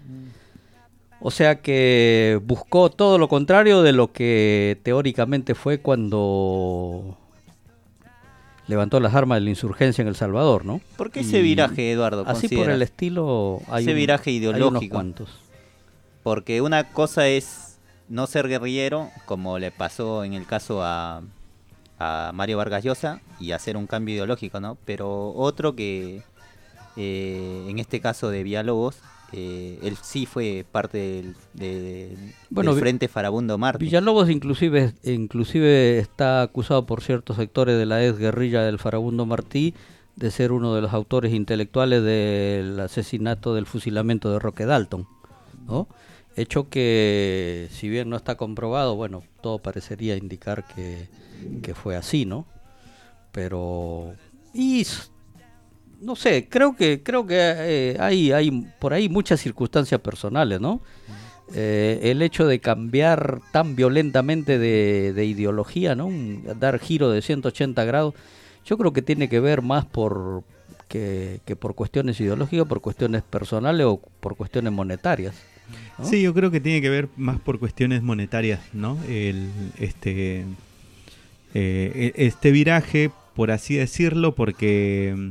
O sea que buscó todo lo contrario de lo que teóricamente fue cuando levantó las armas de la insurgencia en El Salvador, ¿no? ¿Por qué ese viraje, Eduardo? Así por consideras? el estilo hay Ese un- viraje hay ideológico. unos cuantos. Porque una cosa es no ser guerrillero, como le pasó en el caso a, a Mario Vargas Llosa, y hacer un cambio ideológico, ¿no? Pero otro que, eh, en este caso de Villalobos, eh, él sí fue parte del, de, bueno, del Frente Farabundo Martí. Villalobos inclusive, inclusive está acusado por ciertos sectores de la ex guerrilla del Farabundo Martí de ser uno de los autores intelectuales del asesinato del fusilamiento de Roque Dalton, ¿no? Hecho que, si bien no está comprobado, bueno, todo parecería indicar que, que fue así, ¿no? Pero, y no sé, creo que creo que eh, hay hay por ahí muchas circunstancias personales, ¿no? Eh, el hecho de cambiar tan violentamente de, de ideología, ¿no? Un, dar giro de ciento ochenta grados, yo creo que tiene que ver más por que, que por cuestiones ideológicas, por cuestiones personales o por cuestiones monetarias, ¿no? Sí, yo creo que tiene que ver más por cuestiones monetarias, ¿no? El, este, eh, este viraje, por así decirlo, porque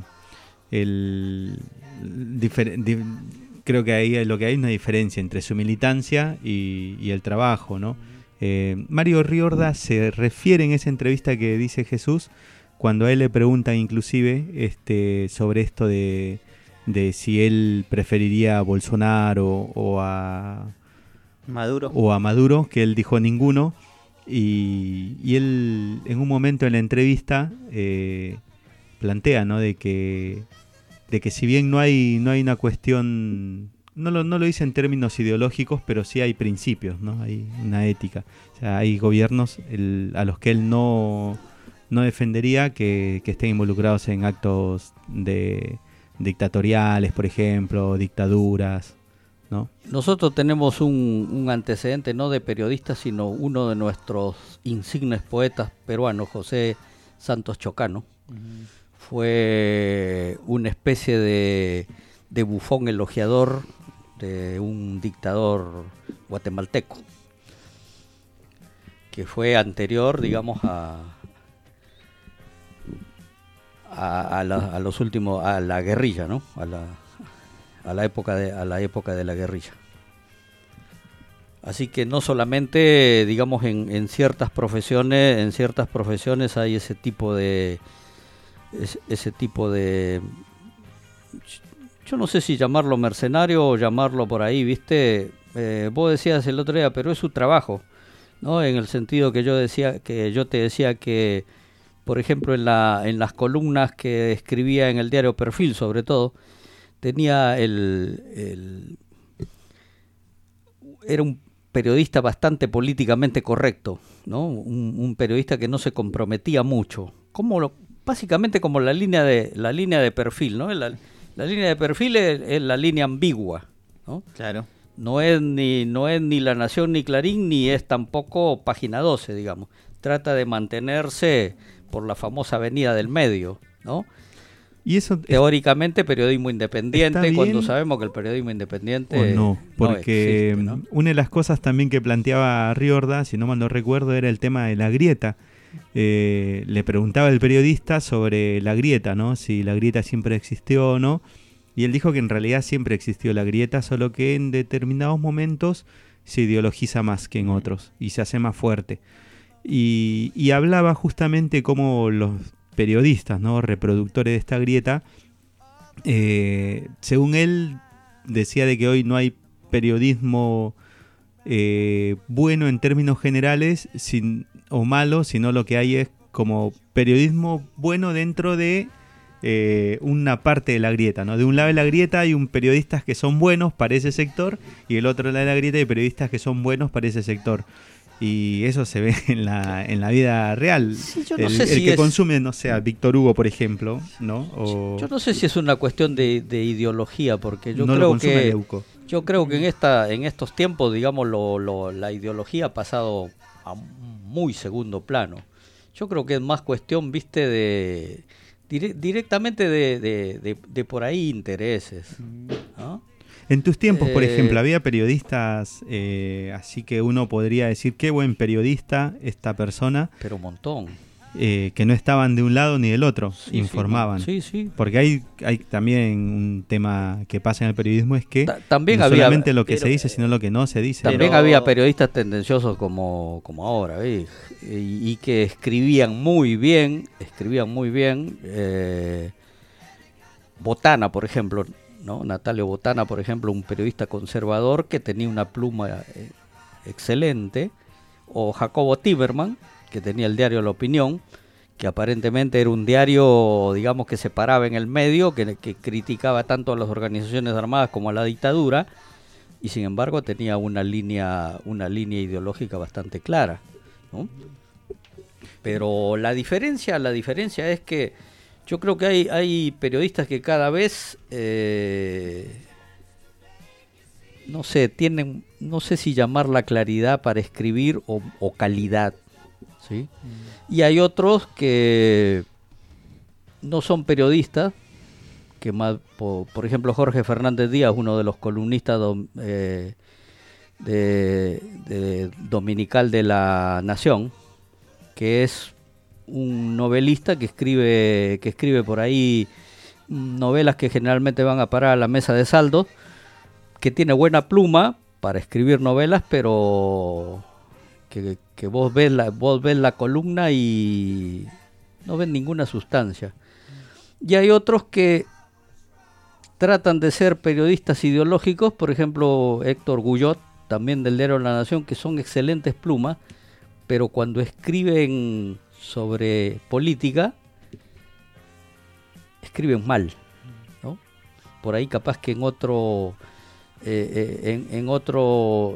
el, difer, di, creo que ahí lo que hay es una diferencia entre su militancia y, y el trabajo, ¿no? Eh, Mario Riorda se refiere en esa entrevista que dice Jesús, cuando a él le preguntan inclusive este, sobre esto de... de si él preferiría a Bolsonaro o a Maduro o a Maduro, que él dijo ninguno, y, y él en un momento en la entrevista eh, plantea, ¿no? de que de que si bien no hay no hay una cuestión, no lo, no lo dice en términos ideológicos, pero sí hay principios, ¿no? Hay una ética, o sea, hay gobiernos el, a los que él no no defendería que, que estén involucrados en actos de dictatoriales, por ejemplo, dictaduras, ¿no? Nosotros tenemos un, un antecedente no de periodista, sino uno de nuestros insignes poetas peruanos, José Santos Chocano. Uh-huh. Fue una especie de, de bufón elogiador de un dictador guatemalteco, que fue anterior, digamos, a... A, a, la, a los últimos, a la guerrilla, ¿no? A la, a la época de, a la época de la guerrilla. Así que no solamente, digamos, en, en ciertas profesiones, en ciertas profesiones hay ese tipo de, ese, ese tipo de, yo no sé si llamarlo mercenario o llamarlo por ahí, ¿viste? Eh, vos decías el otro día, pero es su trabajo, ¿no? En el sentido que yo decía, que yo te decía que, por ejemplo, en, la, en las columnas que escribía en el diario Perfil, sobre todo, tenía el, el... Era un periodista bastante políticamente correcto, ¿no? Un, un periodista que no se comprometía mucho. Como lo, básicamente como la línea de la línea de Perfil, ¿no? La, la línea de Perfil es, es la línea ambigua, ¿no? Claro. No es ni no es ni La Nación ni Clarín, ni es tampoco Página doce, digamos. Trata de mantenerse por la famosa avenida del medio, ¿no? Y eso teóricamente periodismo independiente, cuando sabemos que el periodismo independiente o no, porque no existe, ¿no? Una de las cosas también que planteaba Riorda, si no mal no recuerdo, era el tema de la grieta. Eh, le preguntaba el periodista sobre la grieta, ¿no? Si la grieta siempre existió o no, y él dijo que en realidad siempre existió la grieta, solo que en determinados momentos se ideologiza más que en otros y se hace más fuerte. Y, y hablaba justamente cómo los periodistas, ¿no? reproductores de esta grieta, eh, según él decía de que hoy no hay periodismo eh, bueno en términos generales sin, o malo, sino lo que hay es como periodismo bueno dentro de eh, una parte de la grieta, ¿no? De un lado de la grieta hay un periodistas que son buenos para ese sector y del otro lado de la grieta hay periodistas que son buenos para ese sector. Y eso se ve en la en la vida real. Sí, yo no el sé el si que es... consume, no sé, a Víctor Hugo, por ejemplo, ¿no? O... Yo no sé si es una cuestión de, de ideología, porque yo no creo lo consume que Leuco. yo creo que en esta en estos tiempos, digamos, lo, lo, la ideología ha pasado a muy segundo plano. Yo creo que es más cuestión, viste, de dire, directamente de, de, de, de por ahí intereses, ¿no? En tus tiempos, por Eh, ejemplo, había periodistas, eh, así que uno podría decir qué buen periodista esta persona. Pero un montón. Eh, que no estaban de un lado ni del otro, Sí, informaban. sí, sí. Porque hay, hay también un tema que pasa en el periodismo, es que Ta- también no había- solamente lo que pero- se dice, sino lo que no se dice. También Pero- había periodistas tendenciosos como, como ahora, ¿ves? Y, y que escribían muy bien, escribían muy bien. Eh, Botana, por ejemplo, ¿no? Natalio Botana, por ejemplo, un periodista conservador que tenía una pluma eh, excelente, o Jacobo Tiberman, que tenía el diario La Opinión, que aparentemente era un diario, digamos, que se paraba en el medio, que, que criticaba tanto a las organizaciones armadas como a la dictadura, y sin embargo tenía una línea, una línea ideológica bastante clara, ¿no? Pero la diferencia, la diferencia es que yo creo que hay, hay periodistas que cada vez, eh, no sé, tienen, no sé si llamar la claridad para escribir o, o calidad, ¿sí? Mm. Y hay otros que no son periodistas, que más, por, por ejemplo, Jorge Fernández Díaz, uno de los columnistas dom, eh, de, de Dominical de La Nación, que es un novelista que escribe que escribe por ahí novelas que generalmente van a parar a la mesa de saldos, que tiene buena pluma para escribir novelas, pero que, que vos ves la vos ves la columna y no ves ninguna sustancia. Y hay otros que tratan de ser periodistas ideológicos, por ejemplo Héctor Guyot, también del diario La Nación, que son excelentes plumas, pero cuando escriben sobre política, escriben mal, ¿no? Por ahí capaz que en otro, eh, eh, en, en otro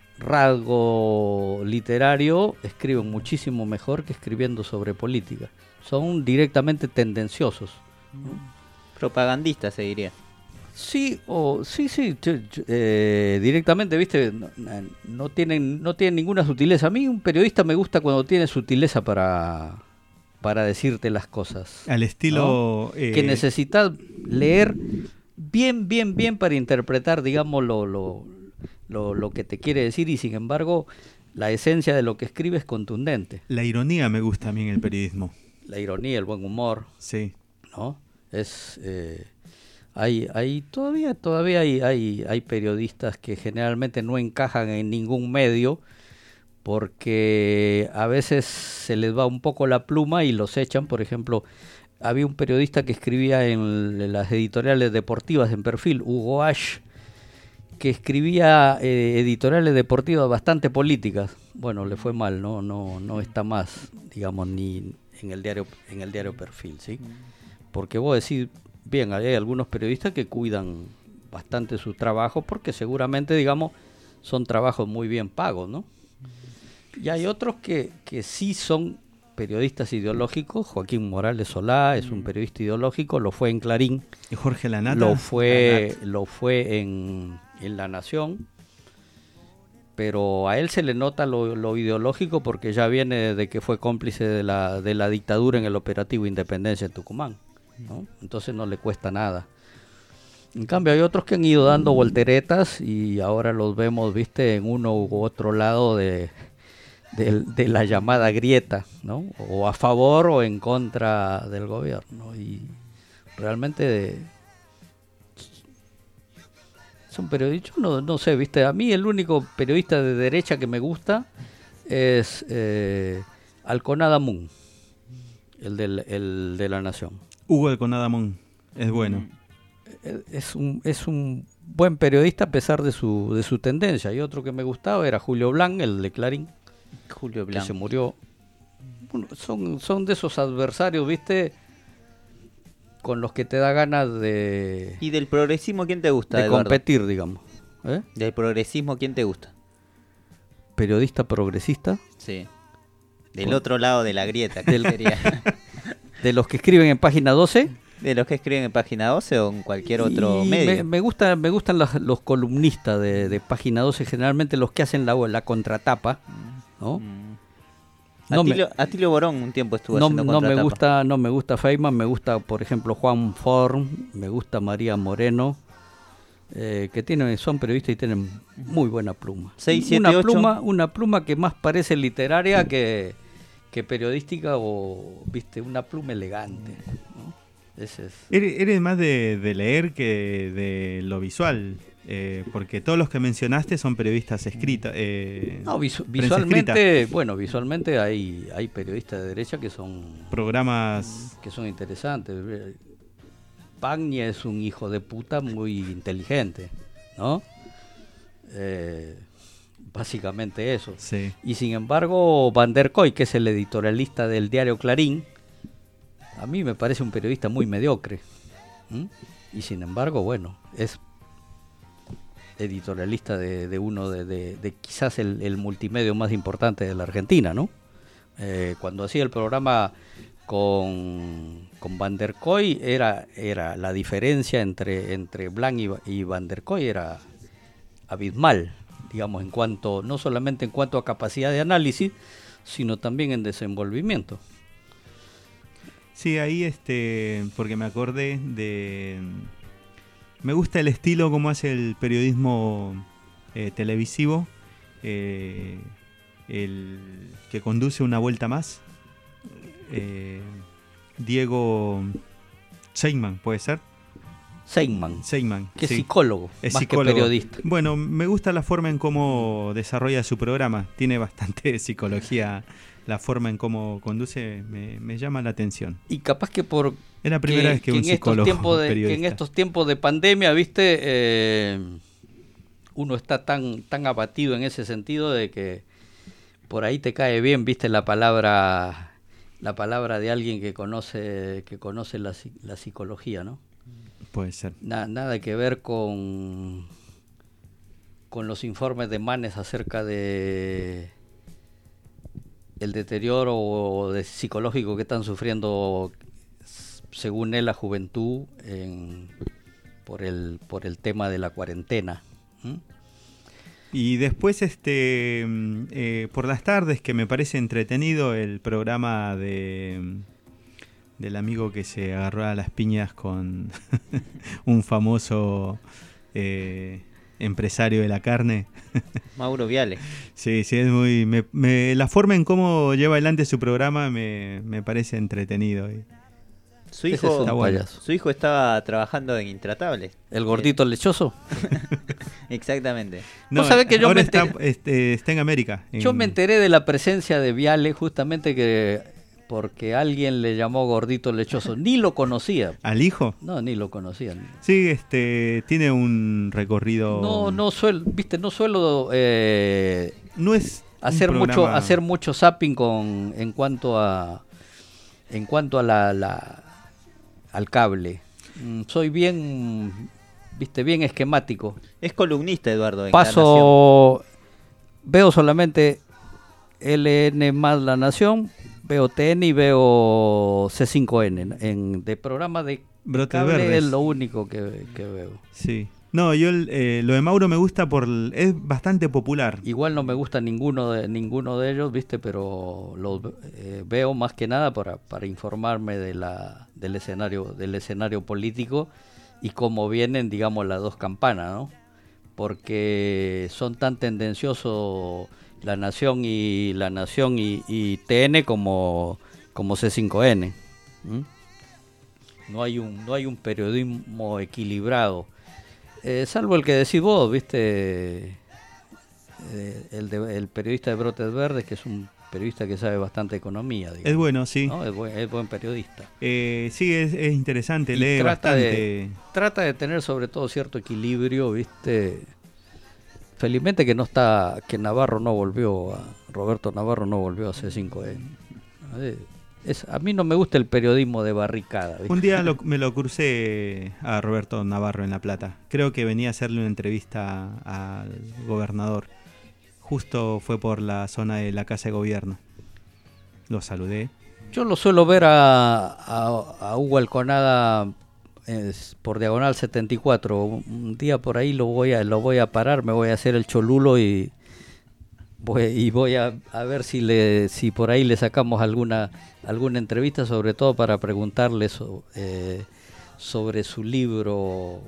rasgo literario escriben muchísimo mejor que escribiendo sobre política. Son directamente tendenciosos, ¿no? Propagandistas, se diría. Sí, o sí, sí, eh, directamente, viste, no, no tienen, no tienen ninguna sutileza. A mí un periodista me gusta cuando tiene sutileza para, para decirte las cosas. Al estilo, ¿no? eh... que necesitas leer bien, bien, bien para interpretar, digamos, lo, lo, lo, lo que te quiere decir, y sin embargo, la esencia de lo que escribe es contundente. La ironía me gusta a mí en el periodismo. La ironía, el buen humor. Sí. ¿No? Es... Eh, Hay, hay todavía, todavía hay, hay, hay periodistas que generalmente no encajan en ningún medio porque a veces se les va un poco la pluma y los echan. Por ejemplo, había un periodista que escribía en, en las editoriales deportivas en Perfil, Hugo Ash, que escribía eh, editoriales deportivas bastante políticas. Bueno, le fue mal, no, no, no está más, digamos, ni en el diario, en el diario Perfil, ¿sí? Porque vos decís, bien, hay algunos periodistas que cuidan bastante su trabajo porque seguramente, digamos, son trabajos muy bien pagos, ¿no? Y hay otros que, que sí son periodistas ideológicos. Joaquín Morales Solá es un periodista ideológico, lo fue en Clarín. ¿Y Jorge Lanata? Lo fue, lo fue en, en La Nación. Pero a él se le nota lo, lo ideológico porque ya viene de que fue cómplice de la, de la dictadura en el operativo Independencia en Tucumán, ¿no? Entonces no le cuesta nada. En cambio hay otros que han ido dando volteretas y ahora los vemos, viste, en uno u otro lado de, de, de la llamada grieta, ¿no? O a favor o en contra del gobierno. Y realmente son periodistas, no, no sé, viste, a mí el único periodista de derecha que me gusta es eh, Alconada Moon, el, del, el de La Nación. Hugo Alconada Moon, es bueno. Es un, es un buen periodista a pesar de su, de su tendencia. Y otro que me gustaba era Julio Blanc, el de Clarín. Julio Blanc. Que se murió. Bueno, son, son de esos adversarios, viste, con los que te da ganas de... ¿Y del progresismo quién te gusta, De Eduardo? competir, digamos. ¿Eh? ¿Del progresismo quién te gusta? ¿Periodista progresista? Sí. Del Por... otro lado de la grieta, ¿qué Del... sería? ¿De los que escriben en Página doce? ¿De los que escriben en Página doce o en cualquier otro y medio? Me, me, gusta, me gustan los, los columnistas de, de Página doce, generalmente los que hacen la, la contratapa, ¿no? Mm. No Atilio, me, Atilio Borón un tiempo estuvo no, haciendo no contratapa. me gusta, no me gusta Feynman, me gusta, por ejemplo, Juan Forn, me gusta María Moreno, eh, que tienen, son periodistas y tienen muy buena pluma. seis, siete, una ocho. pluma, una pluma que más parece literaria que, que periodística, o viste, una pluma elegante, ¿no? Ese es. Eres, eres más de, de leer que de lo visual, eh, porque todos los que mencionaste son periodistas escritas. Eh, no, visu visualmente, bueno, visualmente hay, hay periodistas de derecha que son programas que son interesantes. Pagni es un hijo de puta muy inteligente, ¿no? Eh, básicamente eso. Sí. Y sin embargo, Van der Kooi, que es el editorialista del diario Clarín, a mí me parece un periodista muy mediocre. ¿Mm? Y sin embargo, bueno, es editorialista de, de uno de, de, de quizás el, el multimedio más importante de la Argentina, ¿no? Eh, cuando hacía el programa con, con Van der Kooi, era, era la diferencia entre, entre Blanc y, y Van der Kooi era abismal, digamos, en cuanto, no solamente en cuanto a capacidad de análisis, sino también en desenvolvimiento. Sí, ahí este, porque me acordé de... Me gusta el estilo como hace el periodismo eh, televisivo, eh, el que conduce Una Vuelta Más, eh, Diego Seidman, ¿puede ser? Seidman, Seidman, que es sí. psicólogo, Es más psicólogo. que periodista. Bueno, me gusta la forma en cómo desarrolla su programa, tiene bastante psicología, la forma en cómo conduce me, me llama la atención. Y capaz que por es la primera que, vez que, que un en estos psicólogo tiempos de, periodista. que en estos tiempos de pandemia, viste, eh, uno está tan tan abatido en ese sentido de que por ahí te cae bien, viste, la palabra la palabra de alguien que conoce que conoce la, la psicología, ¿no? Puede ser. Na, nada que ver con con los informes de Manes acerca de el deterioro de psicológico que están sufriendo, según él, la juventud en, por el por el tema de la cuarentena. ¿Mm? Y después, este eh, por las tardes, que me parece entretenido el programa de del amigo que se agarró a las piñas con un famoso eh, empresario de la carne. Mauro Viale. Sí, sí, es muy... Me, me, la forma en cómo lleva adelante su programa me, me parece entretenido. Y su hijo, está bueno. su hijo estaba trabajando en Intratables. ¿El gordito lechoso? Exactamente. No, ¿Vos sabés que yo ahora me está, enteré, este, está en América. En... Yo me enteré de la presencia de Viale justamente que porque alguien le llamó gordito lechoso. Ni lo conocía. ¿Al hijo? No, ni lo conocían. Sí, este, tiene un recorrido... No, no suelo, viste, no suelo eh, no es hacer programa... mucho, hacer mucho zapping con en cuanto a en cuanto a la, la al cable. Mm, soy bien, viste, bien esquemático. Es columnista, Eduardo. En Paso, veo solamente L N más La Nación, veo T N y veo C cinco N. En, de programa de Brotes cable Verdes. es lo único que, que veo. Sí. No, yo eh, lo de Mauro me gusta por... es bastante popular. Igual no me gusta ninguno de ninguno de ellos, viste, pero los eh, veo más que nada para, para informarme de la del escenario del escenario político y cómo vienen, digamos, las dos campanas, ¿no? Porque son tan tendenciosos La Nación y La Nación y, y T N como como C cinco N. ¿Mm? No hay un no hay un periodismo equilibrado. Eh, salvo el que decís vos, viste, eh, el, de, el periodista de Brotes Verdes, que es un periodista que sabe bastante economía. Digamos, es bueno, sí. ¿no? Es, buen, es buen periodista. Eh, sí, es, es interesante, Y lee trata bastante. De, trata de tener sobre todo cierto equilibrio, viste. Felizmente que no está, que Navarro no volvió, a, Roberto Navarro no volvió a C cinco N. Eh, Es, a mí no me gusta el periodismo de barricada, ¿viste? Un día lo, me lo crucé a Roberto Navarro en La Plata. Creo que venía a hacerle una entrevista al gobernador. Justo fue por la zona de la Casa de Gobierno. Lo saludé. Yo lo suelo ver a, a, a Hugo Alconada es, por Diagonal setenta y cuatro. Un día por ahí lo voy a lo voy a parar, me voy a hacer el cholulo y voy, y voy a, a ver si le si por ahí le sacamos alguna alguna entrevista, sobre todo para preguntarle so, eh, sobre su libro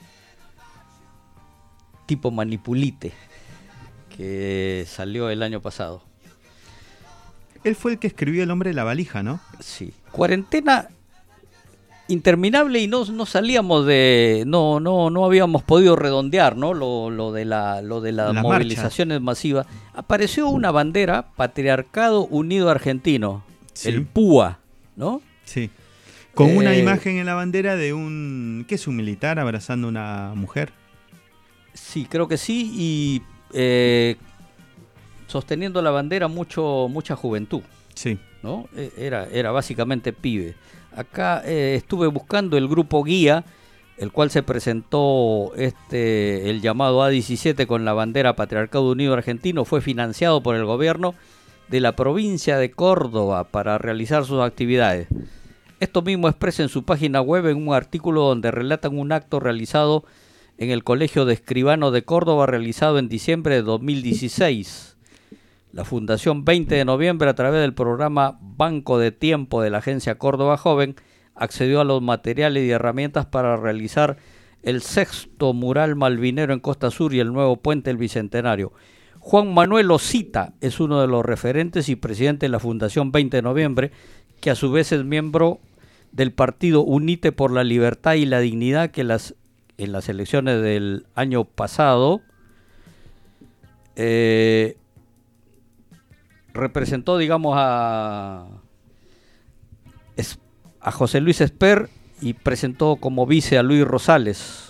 Tipo Manipulite, que salió el año pasado. Él fue el que escribió El hombre de la valija, ¿no? Sí. Cuarentena interminable y no, no salíamos de no no no habíamos podido redondear, ¿no? Lo, lo de la lo de las La movilizaciones masivas. Apareció una bandera, Patriarcado Unido Argentino, Sí. el P U A, ¿no? Sí. Con Eh, una imagen en la bandera de un... ¿Qué es un militar abrazando a una mujer? Sí, creo que sí, y eh, sosteniendo la bandera mucho mucha juventud. Sí. ¿No? Eh, Era, era básicamente pibe. Acá eh, estuve buscando el grupo Guía, el cual se presentó este el llamado A diecisiete con la bandera Patriarcado Unido Argentino, fue financiado por el gobierno de la provincia de Córdoba para realizar sus actividades. Esto mismo expresa en su página web en un artículo donde relatan un acto realizado en el Colegio de Escribanos de Córdoba realizado en diciembre de dos mil dieciséis. La Fundación veinte de noviembre, a través del programa Banco de Tiempo de la Agencia Córdoba Joven, accedió a los materiales y herramientas para realizar el sexto mural malvinero en Costa Sur y el nuevo puente del Bicentenario. Juan Manuel Osita es uno de los referentes y presidente de la Fundación veinte de noviembre, que a su vez es miembro del partido Unite por la Libertad y la Dignidad, que las, en las elecciones del año pasado eh, representó, digamos, a, a José Luis Esper y presentó como vice a Luis Rosales.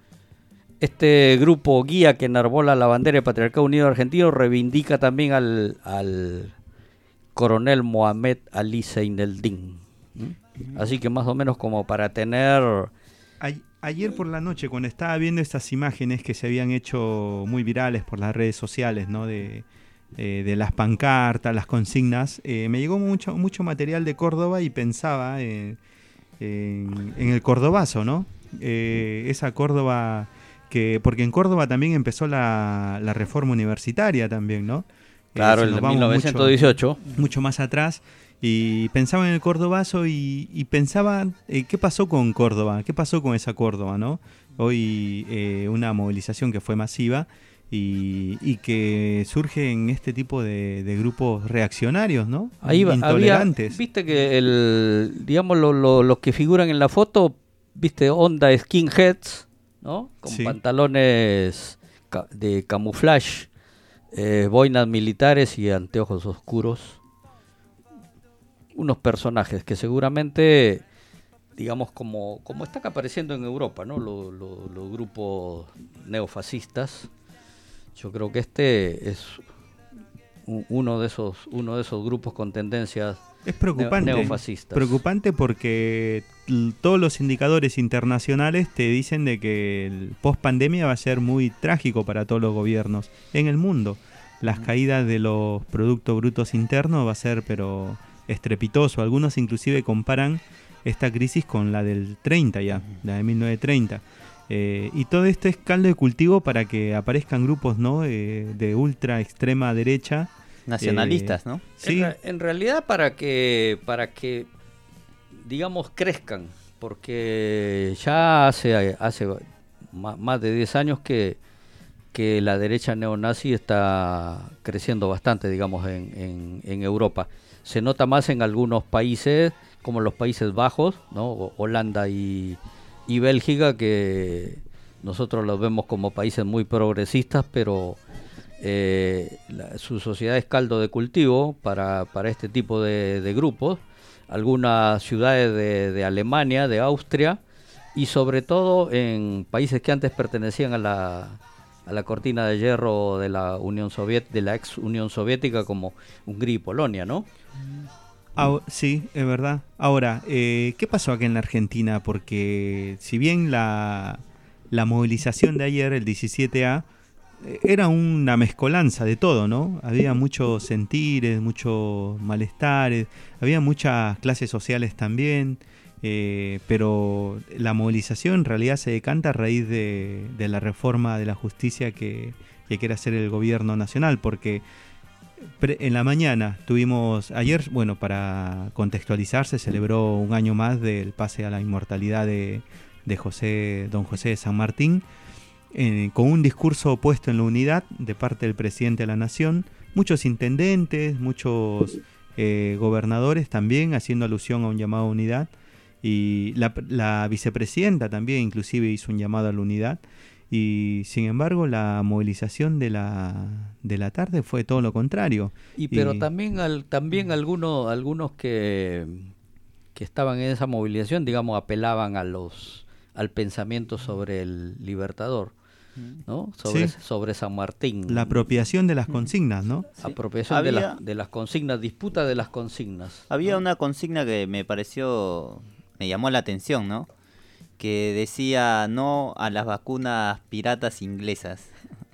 Este grupo Guía, que enarbola la bandera del Patriarcado Unido Argentino, reivindica también al, al coronel Mohamed Ali Zeineldin. ¿Mm? Así que más o menos como para tener... A- ayer por la noche, cuando estaba viendo estas imágenes que se habían hecho muy virales por las redes sociales, ¿no? de... Eh, de las pancartas, las consignas, eh, me llegó mucho mucho material de Córdoba y pensaba eh, en, en el cordobazo, ¿no? Eh, esa Córdoba que, porque en Córdoba también empezó la, la reforma universitaria también, ¿no? Claro, Eh, el si de nos mil vamos novecientos dieciocho. Mucho, mucho más atrás. Y pensaba en el cordobazo y, y pensaba, eh, ¿qué pasó con Córdoba? ¿Qué pasó con esa Córdoba, no? Hoy eh, una movilización que fue masiva. Y, y que surge en este tipo de, de grupos reaccionarios, ¿no? Ahí va, intolerantes. Había, viste que el, digamos, lo, lo, los que figuran en la foto, viste, onda skinheads, ¿no? Con Sí. pantalones ca- de camuflaje, eh, boinas militares y anteojos oscuros. Unos personajes que seguramente, digamos, como, como están apareciendo en Europa, ¿no? Los, los, los grupos neofascistas. Yo creo que este es u- uno de esos uno de esos grupos con tendencias Es preocupante, neo- neofascistas. preocupante porque l- todos los indicadores internacionales te dicen de que el post pandemia va a ser muy trágico para todos los gobiernos en el mundo. Las caídas de los productos brutos internos va a ser pero estrepitoso. Algunos inclusive comparan esta crisis con la del treinta ya, la de mil novecientos treinta. Eh, y todo esto es caldo de cultivo para que aparezcan grupos, ¿no? Eh, de ultra extrema derecha. Nacionalistas, eh, ¿no? Sí, En, re- en realidad para que para que digamos crezcan, porque ya hace hace ma- más de diez años que que la derecha neonazi está creciendo bastante, digamos, en, en, en Europa. Se nota más en algunos países, como los Países Bajos, ¿no? O- Holanda y, y Bélgica, que nosotros los vemos como países muy progresistas, pero eh, la- su sociedad es caldo de cultivo para, para este tipo de, de grupos. Algunas ciudades de, de Alemania, de Austria, y sobre todo en países que antes pertenecían a la a la cortina de hierro de la Unión Soviética, de la ex Unión Soviética, como Hungría y Polonia, ¿no? Ah, sí, es verdad. Ahora, eh, ¿qué pasó acá en la Argentina? Porque si bien la, la movilización de ayer, el diecisiete A, eh, era una mezcolanza de todo, ¿no? Había muchos sentires, muchos malestares, había muchas clases sociales también, eh, pero la movilización en realidad se decanta a raíz de, de la reforma de la justicia que, que quiere hacer el gobierno nacional, porque Pre- en la mañana tuvimos, ayer, bueno, para contextualizar, se celebró un año más del pase a la inmortalidad de, de José, don José de San Martín, eh, con un discurso puesto en la unidad de parte del presidente de la Nación, muchos intendentes, muchos eh, gobernadores también haciendo alusión a un llamado a unidad, y la, la vicepresidenta también inclusive hizo un llamado a la unidad. Y sin embargo la movilización de la de la tarde fue todo lo contrario. Y pero Y- también al, también algunos algunos que que estaban en esa movilización, digamos, apelaban a los al pensamiento sobre el Libertador, ¿no? Sobre, Sí. sobre San Martín. La apropiación de las consignas, ¿no? Sí. Apropiación de, Había- las, de las consignas, disputa de las consignas. Había una consigna que me pareció, me llamó la atención, ¿no? Que decía no a las vacunas piratas inglesas.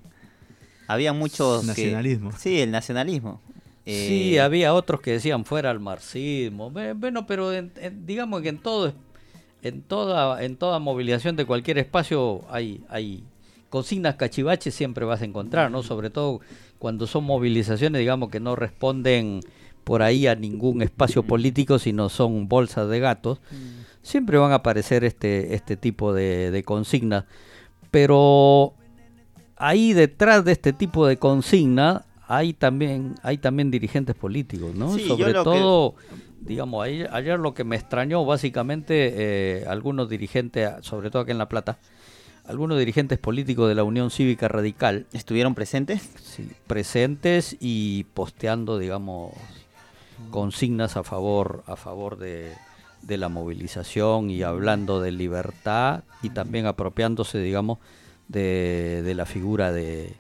Había muchos que- Nacionalismo. sí, el nacionalismo. Sí, Eh, había otros que decían fuera el marxismo. Ve- Bueno, pero en- en- digamos que en todo, en toda, en toda movilización de cualquier espacio hay, hay consignas cachivaches, siempre vas a encontrar, ¿no? Sobre todo cuando son movilizaciones, digamos, que no responden por ahí a ningún espacio político, sino son bolsas de gatos. Siempre van a aparecer este, este tipo de, de consignas. Pero ahí detrás de este tipo de consigna hay también hay también dirigentes políticos, ¿no? Sí, yo Sobre lo que- todo, digamos, ayer, ayer lo que me extrañó básicamente, eh, algunos dirigentes, sobre todo aquí en La Plata, algunos dirigentes políticos de la Unión Cívica Radical ¿Estuvieron presentes? sí, presentes y posteando, digamos, consignas a favor a favor de, de la movilización y hablando de libertad y también apropiándose, digamos, de, de la figura de,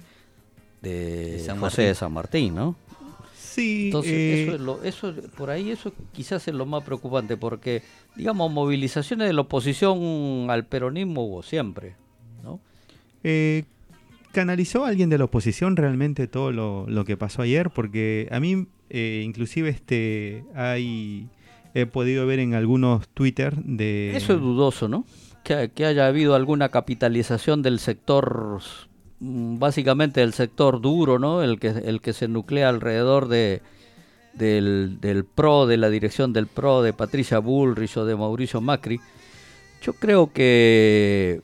de De San José Martín. de San Martín, ¿no? Sí, Entonces, eh, eso es lo, eso por ahí eso quizás es lo más preocupante, porque, digamos, movilizaciones de la oposición al peronismo hubo siempre, ¿no? eh, ¿canalizó alguien de la oposición realmente todo lo, lo que pasó ayer? Porque a mí, eh, inclusive, este hay he podido ver en algunos Twitter de... Eso es dudoso, ¿no? Que, que haya habido alguna capitalización del sector, mm, básicamente del sector duro, ¿no? El que el que se nuclea alrededor de del, del P R O, de la dirección del P R O, de Patricia Bullrich o de Mauricio Macri. Yo creo que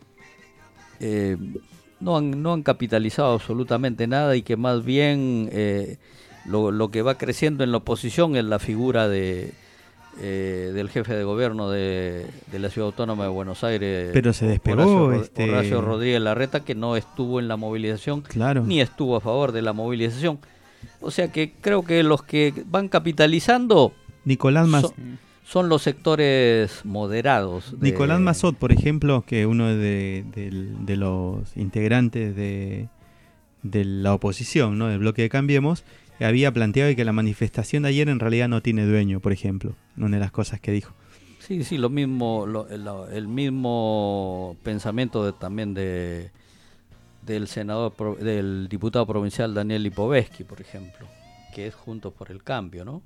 eh, no han, no han capitalizado absolutamente nada y que más bien eh, lo, lo que va creciendo en la oposición es la figura de eh, del jefe de gobierno de, de la Ciudad Autónoma de Buenos Aires, Pero se despegó, Horacio, Ro- este- Horacio Rodríguez Larreta, que no estuvo en la movilización, Claro. ni estuvo a favor de la movilización. O sea que creo que los que van capitalizando Nicolás Mas- son, son los sectores moderados. de- Nicolás Mazot, por ejemplo, que uno de, del- de los integrantes de, de la oposición, ¿no? Del bloque de Cambiemos, había planteado que la manifestación de ayer en realidad no tiene dueño, por ejemplo, una de las cosas que dijo. Sí, sí, lo mismo, lo- el, el mismo pensamiento de- también de del senador, pro- del diputado provincial Daniel Lipovetsky, por ejemplo, que es Juntos por el Cambio, ¿no?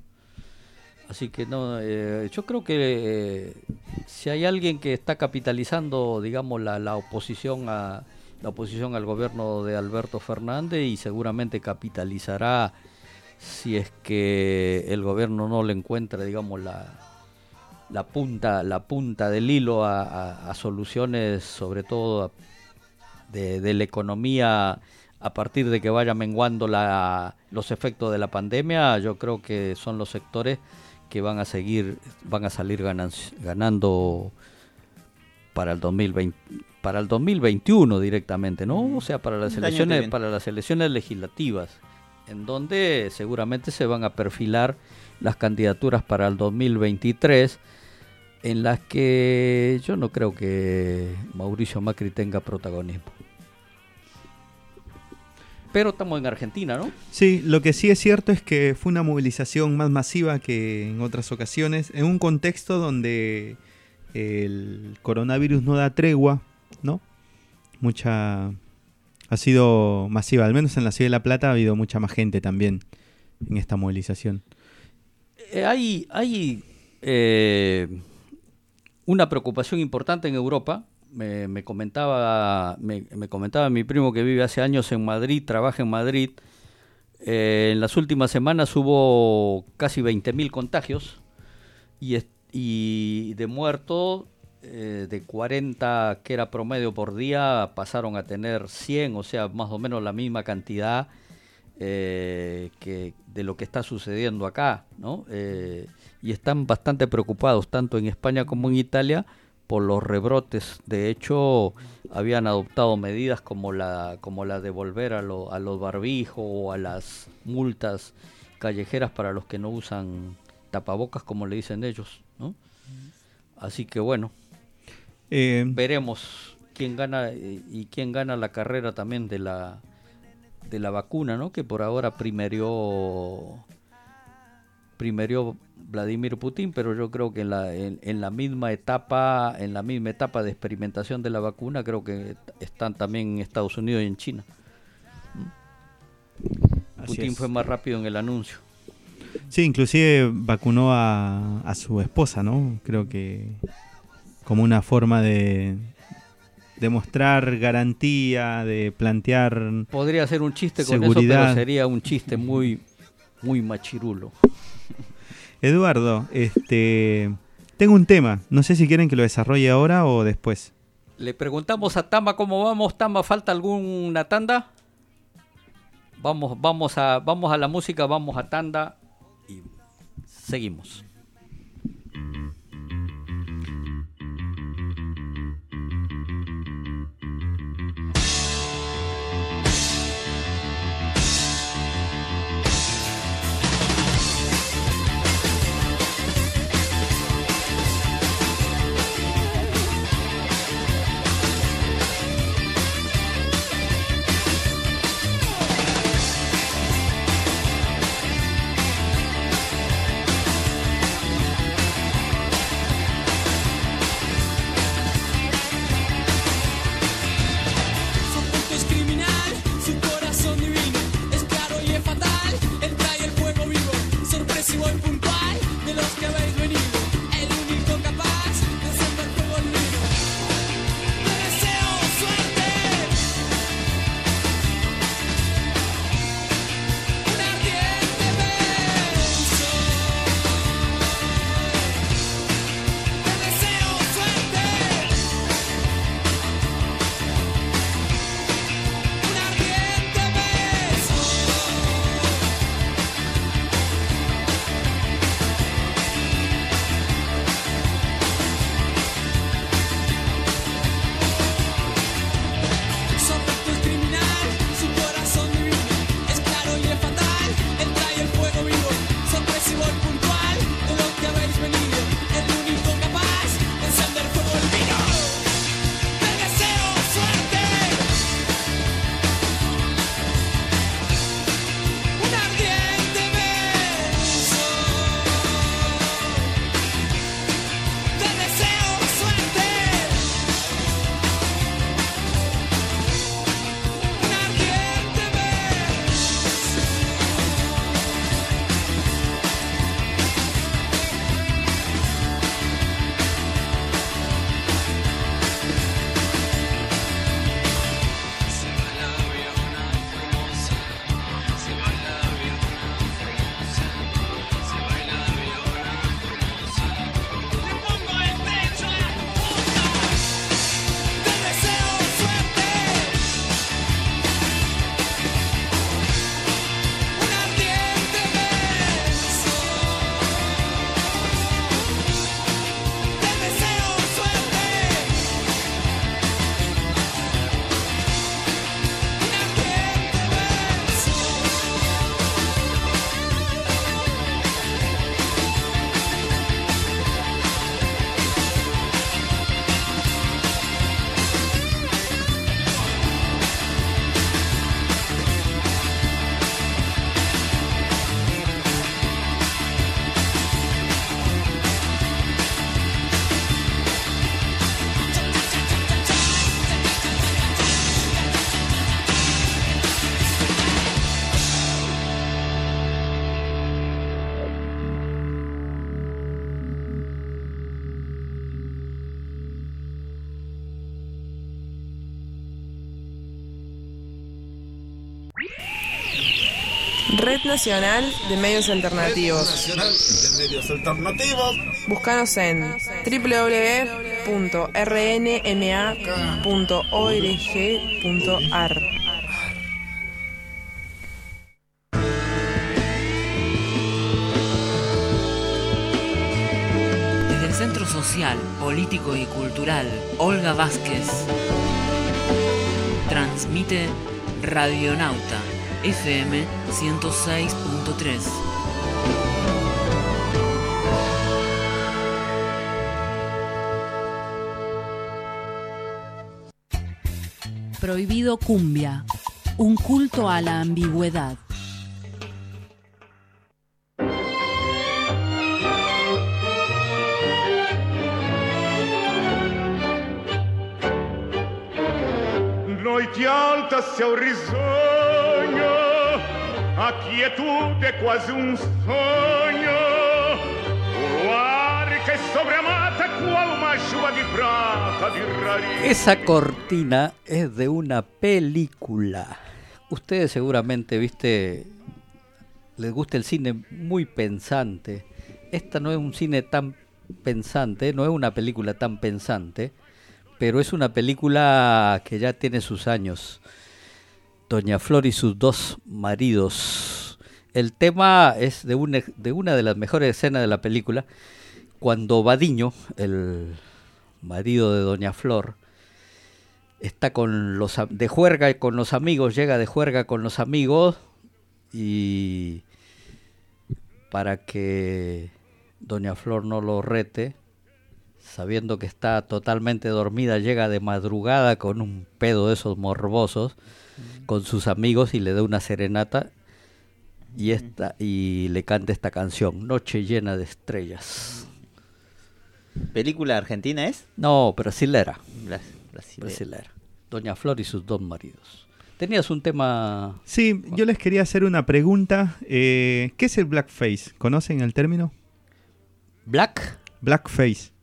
Así que no, eh, yo creo que eh, si hay alguien que está capitalizando, digamos, la, la oposición a la oposición al gobierno de Alberto Fernández, y seguramente capitalizará si es que el gobierno no le encuentra, digamos, la la punta la punta del hilo a, a- a soluciones, sobre todo a- de, de la economía, a partir de que vaya menguando la, los efectos de la pandemia. Yo creo que son los sectores que van a seguir, van a salir ganan- ganando para el dos mil veinte, para el dos mil veintiuno directamente, ¿no? O sea, para las El año que elecciones, viene. para las elecciones legislativas, en donde seguramente se van a perfilar las candidaturas para el dos mil veintitrés, en las que yo no creo que Mauricio Macri tenga protagonismo. Pero estamos en Argentina, ¿no? Sí, lo que sí es cierto es que fue una movilización más masiva que en otras ocasiones, en un contexto donde el coronavirus no da tregua, ¿no? Mucha... ha sido masiva, al menos en la Ciudad de La Plata ha habido mucha más gente también en esta movilización. Eh, hay hay eh, una preocupación importante en Europa. Me, me comentaba me, me comentaba mi primo, que vive hace años en Madrid, trabaja en Madrid. Eh, en las últimas semanas hubo casi veinte mil contagios y, es- y de muertos, eh, de cuarenta que era promedio por día, pasaron a tener cien, o sea, más o menos la misma cantidad eh, que de lo que está sucediendo acá, ¿no? Eh, y están bastante preocupados, tanto en España como en Italia, por los rebrotes. De hecho, habían adoptado medidas como la como la de volver a, lo- a los barbijos o a las multas callejeras para los que no usan tapabocas, como le dicen ellos, ¿no? Así que bueno, eh, veremos quién gana y quién gana la carrera también de la de la vacuna, ¿no? Que por ahora primerió primerió Vladimir Putin, pero yo creo que en la en, en la misma etapa en la misma etapa de experimentación de la vacuna creo que están también en Estados Unidos y en China. Así Putin es. fue más rápido en el anuncio. Sí, inclusive vacunó a, a su esposa, ¿no? Creo que como una forma de demostrar garantía, de plantear Podría ser un chiste con seguridad. eso, pero sería un chiste muy muy machirulo. Eduardo, este, tengo un tema. No sé si quieren que lo desarrolle ahora o después. Le preguntamos a Tamba cómo vamos. Tamba, ¿falta alguna tanda? Vamos, vamos a, vamos a la música, vamos a tanda y seguimos. Red Nacional de Medios Alternativos. Nacional de Medios Alternativos. Búscanos en doble u doble u doble u punto r n m a punto org punto a r. Desde el Centro Social, Político y Cultural Olga Vázquez transmite Radionauta F M ciento seis punto tres. Prohibido Cumbia, un culto a la ambigüedad. Noite alta, céu risonho, a quietude é quase um sonho. O luar que sobre a mata, cual uma chuva de prata de rarísimo. Esa cortina es de una película. Ustedes seguramente, viste, les gusta el cine muy pensante. Esta no es un cine tan pensante, no es una película tan pensante, pero es una película que ya tiene sus años. Doña Flor y sus dos maridos. El tema es de una, de una de las mejores escenas de la película, cuando Badiño, el marido de Doña Flor, está con los de juerga con los amigos, llega de juerga con los amigos y para que Doña Flor no lo rete, sabiendo que está totalmente dormida, llega de madrugada con un pedo de esos morbosos mm. con sus amigos y le da una serenata y esta y le canta esta canción, Noche llena de estrellas. ¿Película argentina es? No, brasilera. Bras- brasilera. Brasilera. Doña Flor y sus dos maridos. Tenías un tema... Sí, yo les quería hacer una pregunta. Eh, ¿Qué es el blackface? ¿Conocen el término? ¿Black? Blackface.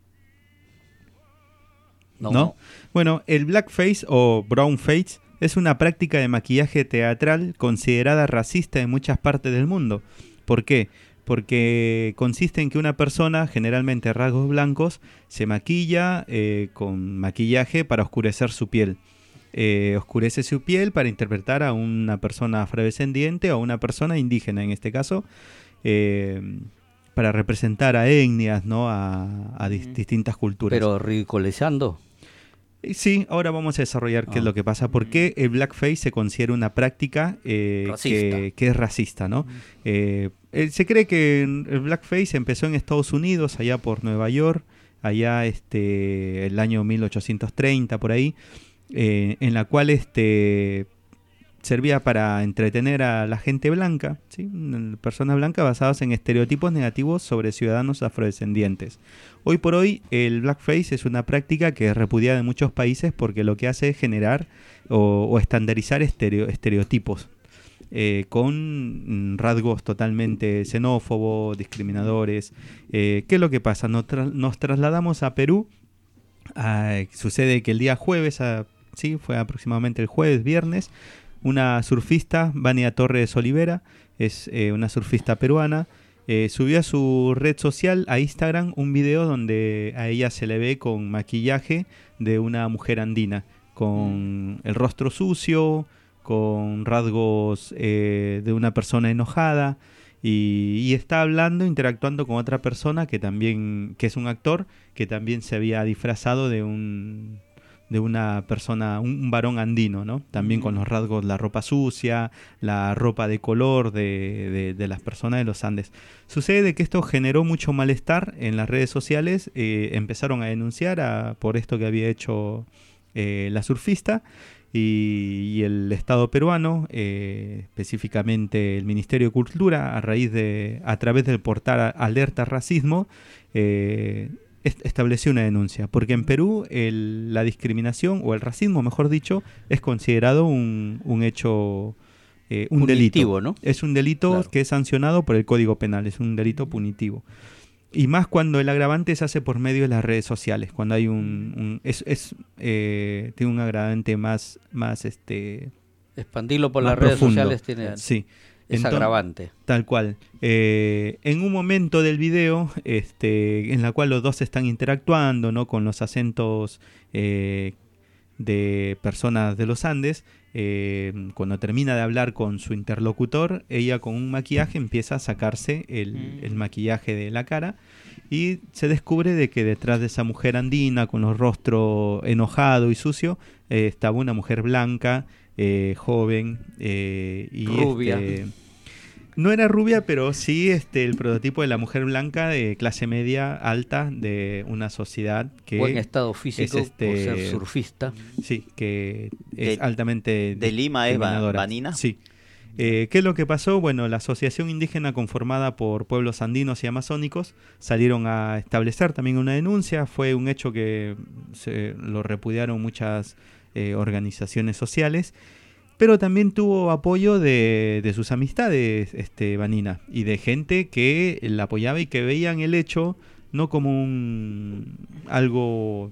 No. ¿No? Bueno, el blackface o brownface es una práctica de maquillaje teatral considerada racista en muchas partes del mundo. ¿Por qué? Porque consiste en que una persona, generalmente rasgos blancos, se maquilla eh, con maquillaje para oscurecer su piel. Eh, oscurece su piel para interpretar a una persona afrodescendiente o a una persona indígena, en este caso, eh, para representar a etnias, ¿no? a, a dis- distintas culturas. Pero ridiculizando. Sí, ahora vamos a desarrollar qué oh. es lo que pasa. ¿Por qué el blackface se considera una práctica eh, que, que es racista, ¿no? Mm. Eh, eh, se cree que el blackface empezó en Estados Unidos, allá por Nueva York, allá este el año mil ochocientos treinta, por ahí, eh, en la cual este servía para entretener a la gente blanca, ¿sí? Personas blancas basadas en estereotipos negativos sobre ciudadanos afrodescendientes. Hoy por hoy el blackface es una práctica que es repudiada en muchos países porque lo que hace es generar o, o estandarizar estereo, estereotipos eh, con rasgos totalmente xenófobos, discriminadores. Eh, ¿Qué es lo que pasa? Nos, tra- nos trasladamos a Perú. Ah, sucede que el día jueves, a, sí, fue aproximadamente el jueves, viernes, una surfista, Vania Torres Olivera, es eh, una surfista peruana, eh, subió a su red social, a Instagram, un video donde a ella se le ve con maquillaje de una mujer andina, con mm. el rostro sucio, con rasgos eh, de una persona enojada, y, y está hablando, interactuando con otra persona que también, que es un actor, que también se había disfrazado de un... de una persona, un, un varón andino, ¿no? También mm. con los rasgos, la ropa sucia, la ropa de color de, de, de las personas de los Andes. Sucede que esto generó mucho malestar en las redes sociales, eh, empezaron a denunciar a, por esto que había hecho eh, la surfista, y, y el Estado peruano, eh, específicamente el Ministerio de Cultura, a raíz de, a través del portal Alerta Racismo, eh, estableció una denuncia, porque en Perú el, la discriminación o el racismo, mejor dicho, es considerado un, un hecho, eh, un punitivo, delito, ¿no? Es un delito claro. que es sancionado por el Código Penal, es un delito punitivo. Y más cuando el agravante se hace por medio de las redes sociales, cuando hay un, un es, es eh, tiene un agravante más, más este expandirlo por más las profundo. Redes sociales tiene sí. Es Entonces, agravante. Tal cual. Eh, en un momento del video, este, en la cual los dos están interactuando, ¿no? Con los acentos eh, de personas de los Andes, eh, cuando termina de hablar con su interlocutor, ella con un maquillaje empieza a sacarse el, mm. el maquillaje de la cara y se descubre de que detrás de esa mujer andina con los rostros enojado y sucio eh, estaba una mujer blanca, Eh, joven eh, y rubia este, No era rubia, pero sí este, el prototipo de la mujer blanca de clase media alta de una sociedad que... Buen estado físico es, este, por ser surfista. Sí, que es De- altamente... ¿De Lima es Va- discriminadora. Vanina? Sí. Eh, ¿Qué es lo que pasó? Bueno, la asociación indígena conformada por pueblos andinos y amazónicos salieron a establecer también una denuncia. Fue un hecho que se, lo repudiaron muchas eh, organizaciones sociales, pero también tuvo apoyo de, de sus amistades, este, Vanina, y de gente que la apoyaba y que veían el hecho no como un algo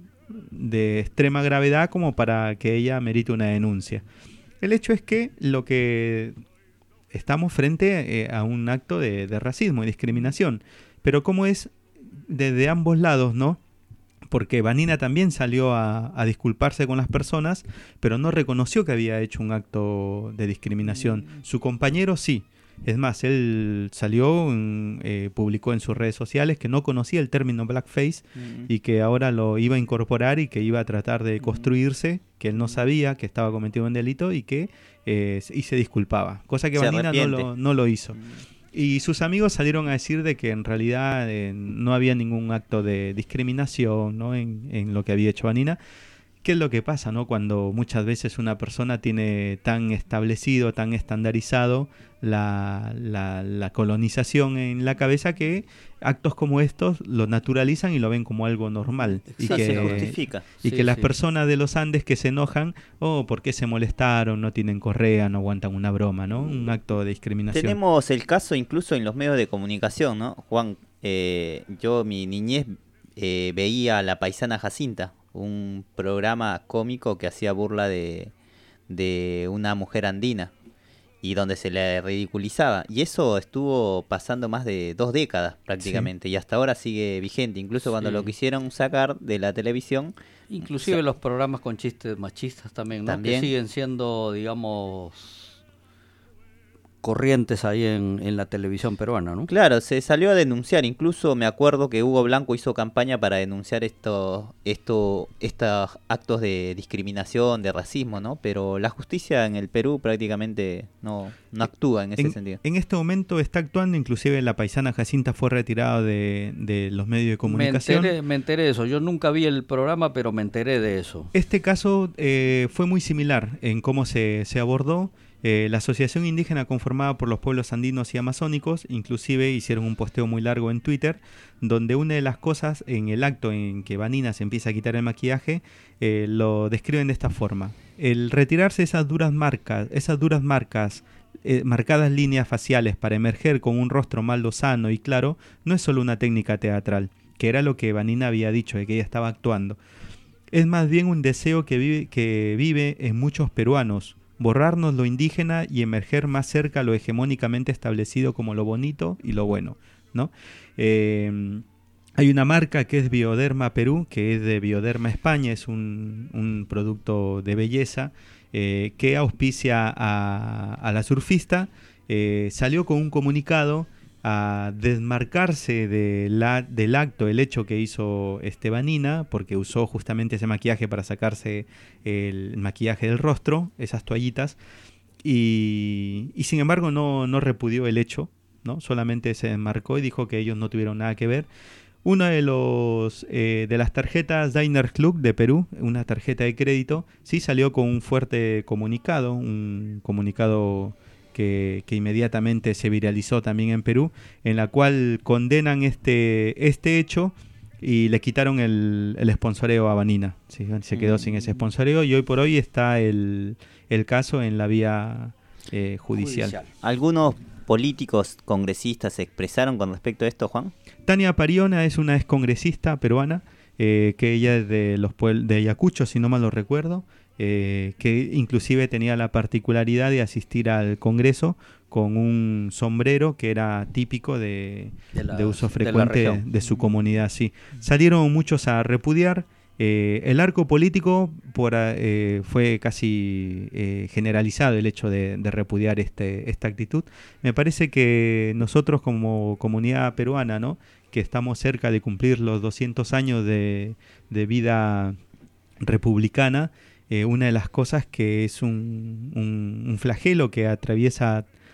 de extrema gravedad como para que ella merite una denuncia. El hecho es que lo que estamos frente eh, a un acto de, de racismo y discriminación, pero como es desde ambos lados, ¿no? Porque Vanina también salió a, a disculparse con las personas, pero no reconoció que había hecho un acto de discriminación. Su compañero sí. Es más, él salió, en, eh, publicó en sus redes sociales que no conocía el término blackface Mm. y que ahora lo iba a incorporar y que iba a tratar de construirse, que él no sabía que estaba cometido un delito y que eh, y se disculpaba. Cosa que Se Vanina no arrepiente. lo, no lo hizo. Y sus amigos salieron a decir de que en realidad eh, no había ningún acto de discriminación, ¿no? en, en lo que había hecho Vanina. ¿Qué es lo que pasa, ¿no? Cuando muchas veces una persona tiene tan establecido, tan estandarizado la, la, la colonización en la cabeza que actos como estos lo naturalizan y lo ven como algo normal? Y Sí, que, se justifica. Y Sí, que las sí. personas de los Andes que se enojan, oh, ¿por qué se molestaron? No tienen correa, no aguantan una broma, ¿no? Un acto de discriminación. Tenemos el caso incluso en los medios de comunicación, ¿no? Juan, eh, yo mi niñez eh, veía a La Paisana Jacinta, un programa cómico que hacía burla de, de una mujer andina y donde se le ridiculizaba. Y eso estuvo pasando más de dos décadas prácticamente, y hasta ahora sigue vigente. Incluso cuando Sí. lo quisieron sacar de la televisión, Inclusive los programas con chistes machistas también, ¿no? También. Que siguen siendo, digamos, corrientes ahí en, en la televisión peruana, ¿no? claro, se salió a denunciar. Incluso me acuerdo que Hugo Blanco hizo campaña para denunciar estos esto, estos actos de discriminación, de racismo, ¿no? Pero la justicia en el Perú prácticamente no, no actúa en ese en, sentido. en este momento está actuando, inclusive La Paisana Jacinta fue retirado de, de los medios de Me comunicación. enteré, me enteré de eso. Yo nunca vi el programa, pero me enteré de eso. Este caso eh, fue muy similar en cómo se, se abordó. Eh, la asociación indígena conformada por los pueblos andinos y amazónicos inclusive hicieron un posteo muy largo en Twitter donde una de las cosas en el acto en que Vanina se empieza a quitar el maquillaje eh, lo describen de esta forma: el retirarse esas duras marcas, esas duras marcas eh, marcadas líneas faciales para emerger con un rostro más lozano y claro no es solo una técnica teatral, que era lo que Vanina había dicho, de que ella estaba actuando. Es más bien un deseo que vive, que vive en muchos peruanos: borrarnos lo indígena y emerger más cerca lo hegemónicamente establecido como lo bonito y lo bueno, ¿no? Eh, hay una marca que es Bioderma Perú, que es de Bioderma España, es un, un producto de belleza eh, que auspicia a, a la surfista. Eh, salió con un comunicado a desmarcarse de la, del acto, el hecho que hizo Estebanina, porque usó justamente ese maquillaje para sacarse el maquillaje del rostro, esas toallitas, y, y sin embargo no, no repudió el hecho, ¿no? Solamente se desmarcó y dijo que ellos no tuvieron nada que ver. Una de los eh, de las tarjetas Diners Club de Perú, una tarjeta de crédito, sí salió con un fuerte comunicado, un comunicado Que, que inmediatamente se viralizó también en Perú, en la cual condenan este, este hecho y le quitaron el, el sponsoreo a Vanina. ¿Sí? Se quedó mm. sin ese sponsoreo y hoy por hoy está el, el caso en la vía eh, judicial. judicial. ¿Algunos políticos congresistas se expresaron con respecto a esto, Juan? Tania Pariona es una excongresista peruana, eh, que ella es de, los pueblos de Ayacucho, si no mal lo recuerdo. Eh, que inclusive tenía la particularidad de asistir al Congreso con un sombrero que era típico de, de, la, de uso frecuente de, de su comunidad. Sí. Salieron muchos a repudiar. Eh, el arco político por, eh, fue casi eh, generalizado el hecho de, de repudiar este, esta actitud. Me parece que nosotros como comunidad peruana, ¿no? Que estamos cerca de cumplir los doscientos años de, de vida republicana, Eh, una de las cosas que es un, un, un flagelo que atraviesa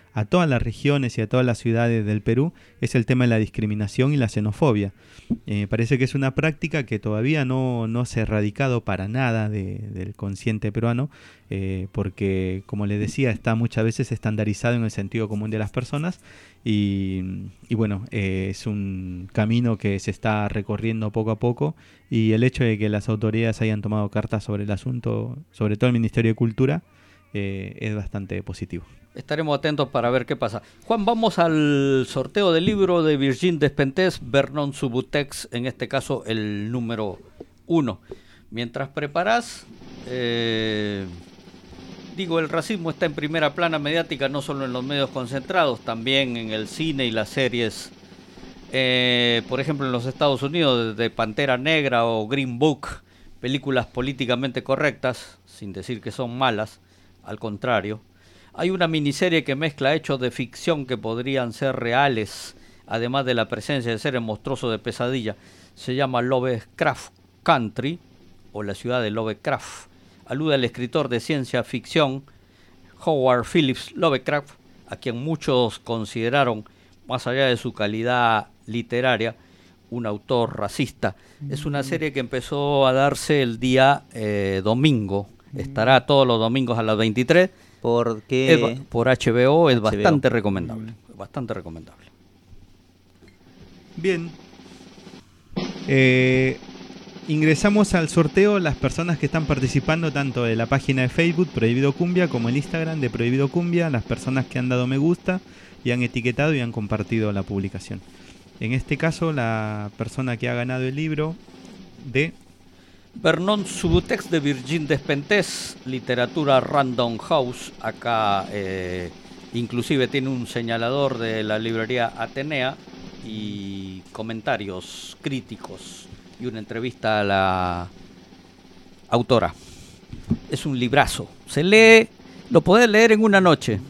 a todas las regiones y a todas las ciudades del Perú, es el tema de la discriminación y la xenofobia. Eh, parece que es una práctica que todavía no, no se ha erradicado para nada de, del consciente peruano, eh, porque, como les decía, está muchas veces estandarizado en el sentido común de las personas y, y bueno, eh, es un camino que se está recorriendo poco a poco, y el hecho de que las autoridades hayan tomado cartas sobre el asunto, sobre todo el Ministerio de Cultura, eh, es bastante positivo. Estaremos atentos para ver qué pasa. Juan, vamos al sorteo del libro de Virgin Despentes, Vernon Subutex, en este caso el número uno. Mientras preparas, eh, digo, el racismo está en primera plana mediática, no solo en los medios concentrados, también en el cine y las series. Eh, por ejemplo, en los Estados Unidos, de Pantera Negra o Green Book, películas políticamente correctas, sin decir que son malas, al contrario. Hay una miniserie que mezcla hechos de ficción que podrían ser reales, además de la presencia de seres monstruosos de pesadilla. Se llama Lovecraft Country, o la ciudad de Lovecraft. Alude al escritor de ciencia ficción Howard Phillips Lovecraft, a quien muchos consideraron, más allá de su calidad literaria, un autor racista. Es una serie que empezó a darse el día eh, domingo. Estará todos los domingos a las veintitrés. ¿Por qué? Es, por H B O, es H B O. bastante recomendable. Bastante recomendable. Bien. Eh, ingresamos al sorteo las personas que están participando tanto de la página de Facebook Prohibido Cumbia como el Instagram de Prohibido Cumbia, las personas que han dado me gusta y han etiquetado y han compartido la publicación. En este caso, la persona que ha ganado el libro de Vernon Subutex de Virgin Despentes, literatura Random House. Acá eh, inclusive tiene un señalador de la librería Atenea y comentarios críticos y una entrevista a la autora. Es un librazo, se lee, lo podés leer en una noche.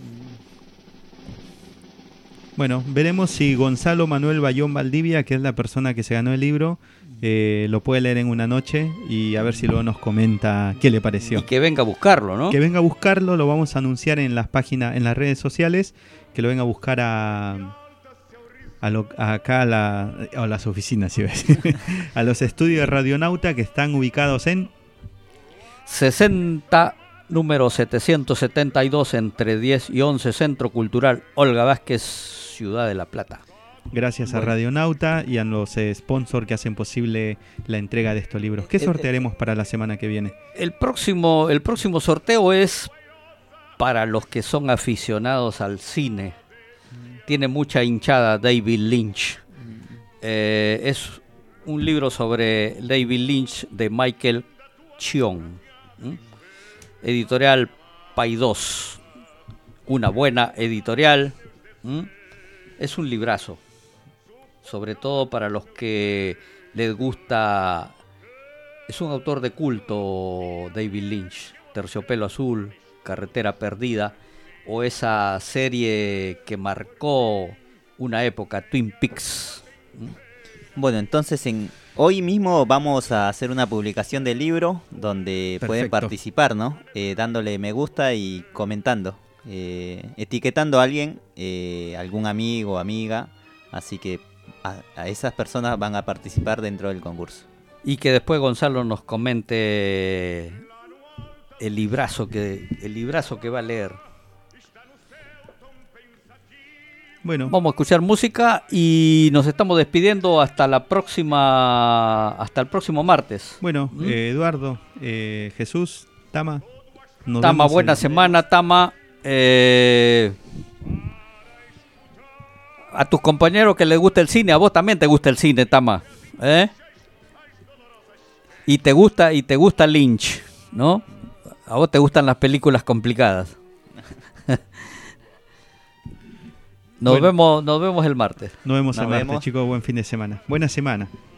Bueno, veremos si Gonzalo Manuel Bayón Valdivia, que es la persona que se ganó el libro, eh, lo puede leer en una noche y a ver si luego nos comenta qué le pareció. Y que venga a buscarlo, ¿no? Que venga a buscarlo, lo vamos a anunciar en las páginas, en las redes sociales, que lo venga a buscar a, a, lo, a acá a, la, a las oficinas, ¿sí ves? A los estudios de Radionauta que están ubicados en sesenta, número setecientos setenta y dos, entre diez y once, Centro Cultural Olga Vázquez, Ciudad de La Plata. Gracias bueno. a Radionauta y a los eh, sponsors que hacen posible la entrega de estos libros. ¿Qué sortearemos para la semana que viene? El próximo, el próximo sorteo es para los que son aficionados al cine. Tiene mucha hinchada David Lynch. Eh, es un libro sobre David Lynch de Michael Chion. ¿Mm? Editorial Paidós. Una buena editorial. ¿Mm? Es un librazo, sobre todo para los que les gusta. Es un autor de culto, David Lynch. Terciopelo Azul, Carretera Perdida, o esa serie que marcó una época, Twin Peaks. ¿Mm? Bueno, entonces en hoy mismo vamos a hacer una publicación del libro donde Perfecto. Pueden participar, ¿no? Eh, dándole me gusta y comentando. Eh, etiquetando a alguien, eh, algún amigo o amiga, así que a, a esas personas van a participar dentro del concurso. Y que después Gonzalo nos comente el librazo que, el librazo que va a leer. Bueno, vamos a escuchar música y nos estamos despidiendo hasta la próxima, hasta el próximo martes. Bueno, ¿Mm? eh, Eduardo, eh, Jesús, Tama. Nos Tama, buena en... semana, Tama. Eh, a tus compañeros que les gusta el cine, a vos también te gusta el cine, Tama, ¿eh? Y te gusta y te gusta Lynch, ¿no? A vos te gustan las películas complicadas. Nos bueno, vemos, nos vemos el martes. Nos vemos nos el martes, vemos. Chicos, buen fin de semana. Buena semana.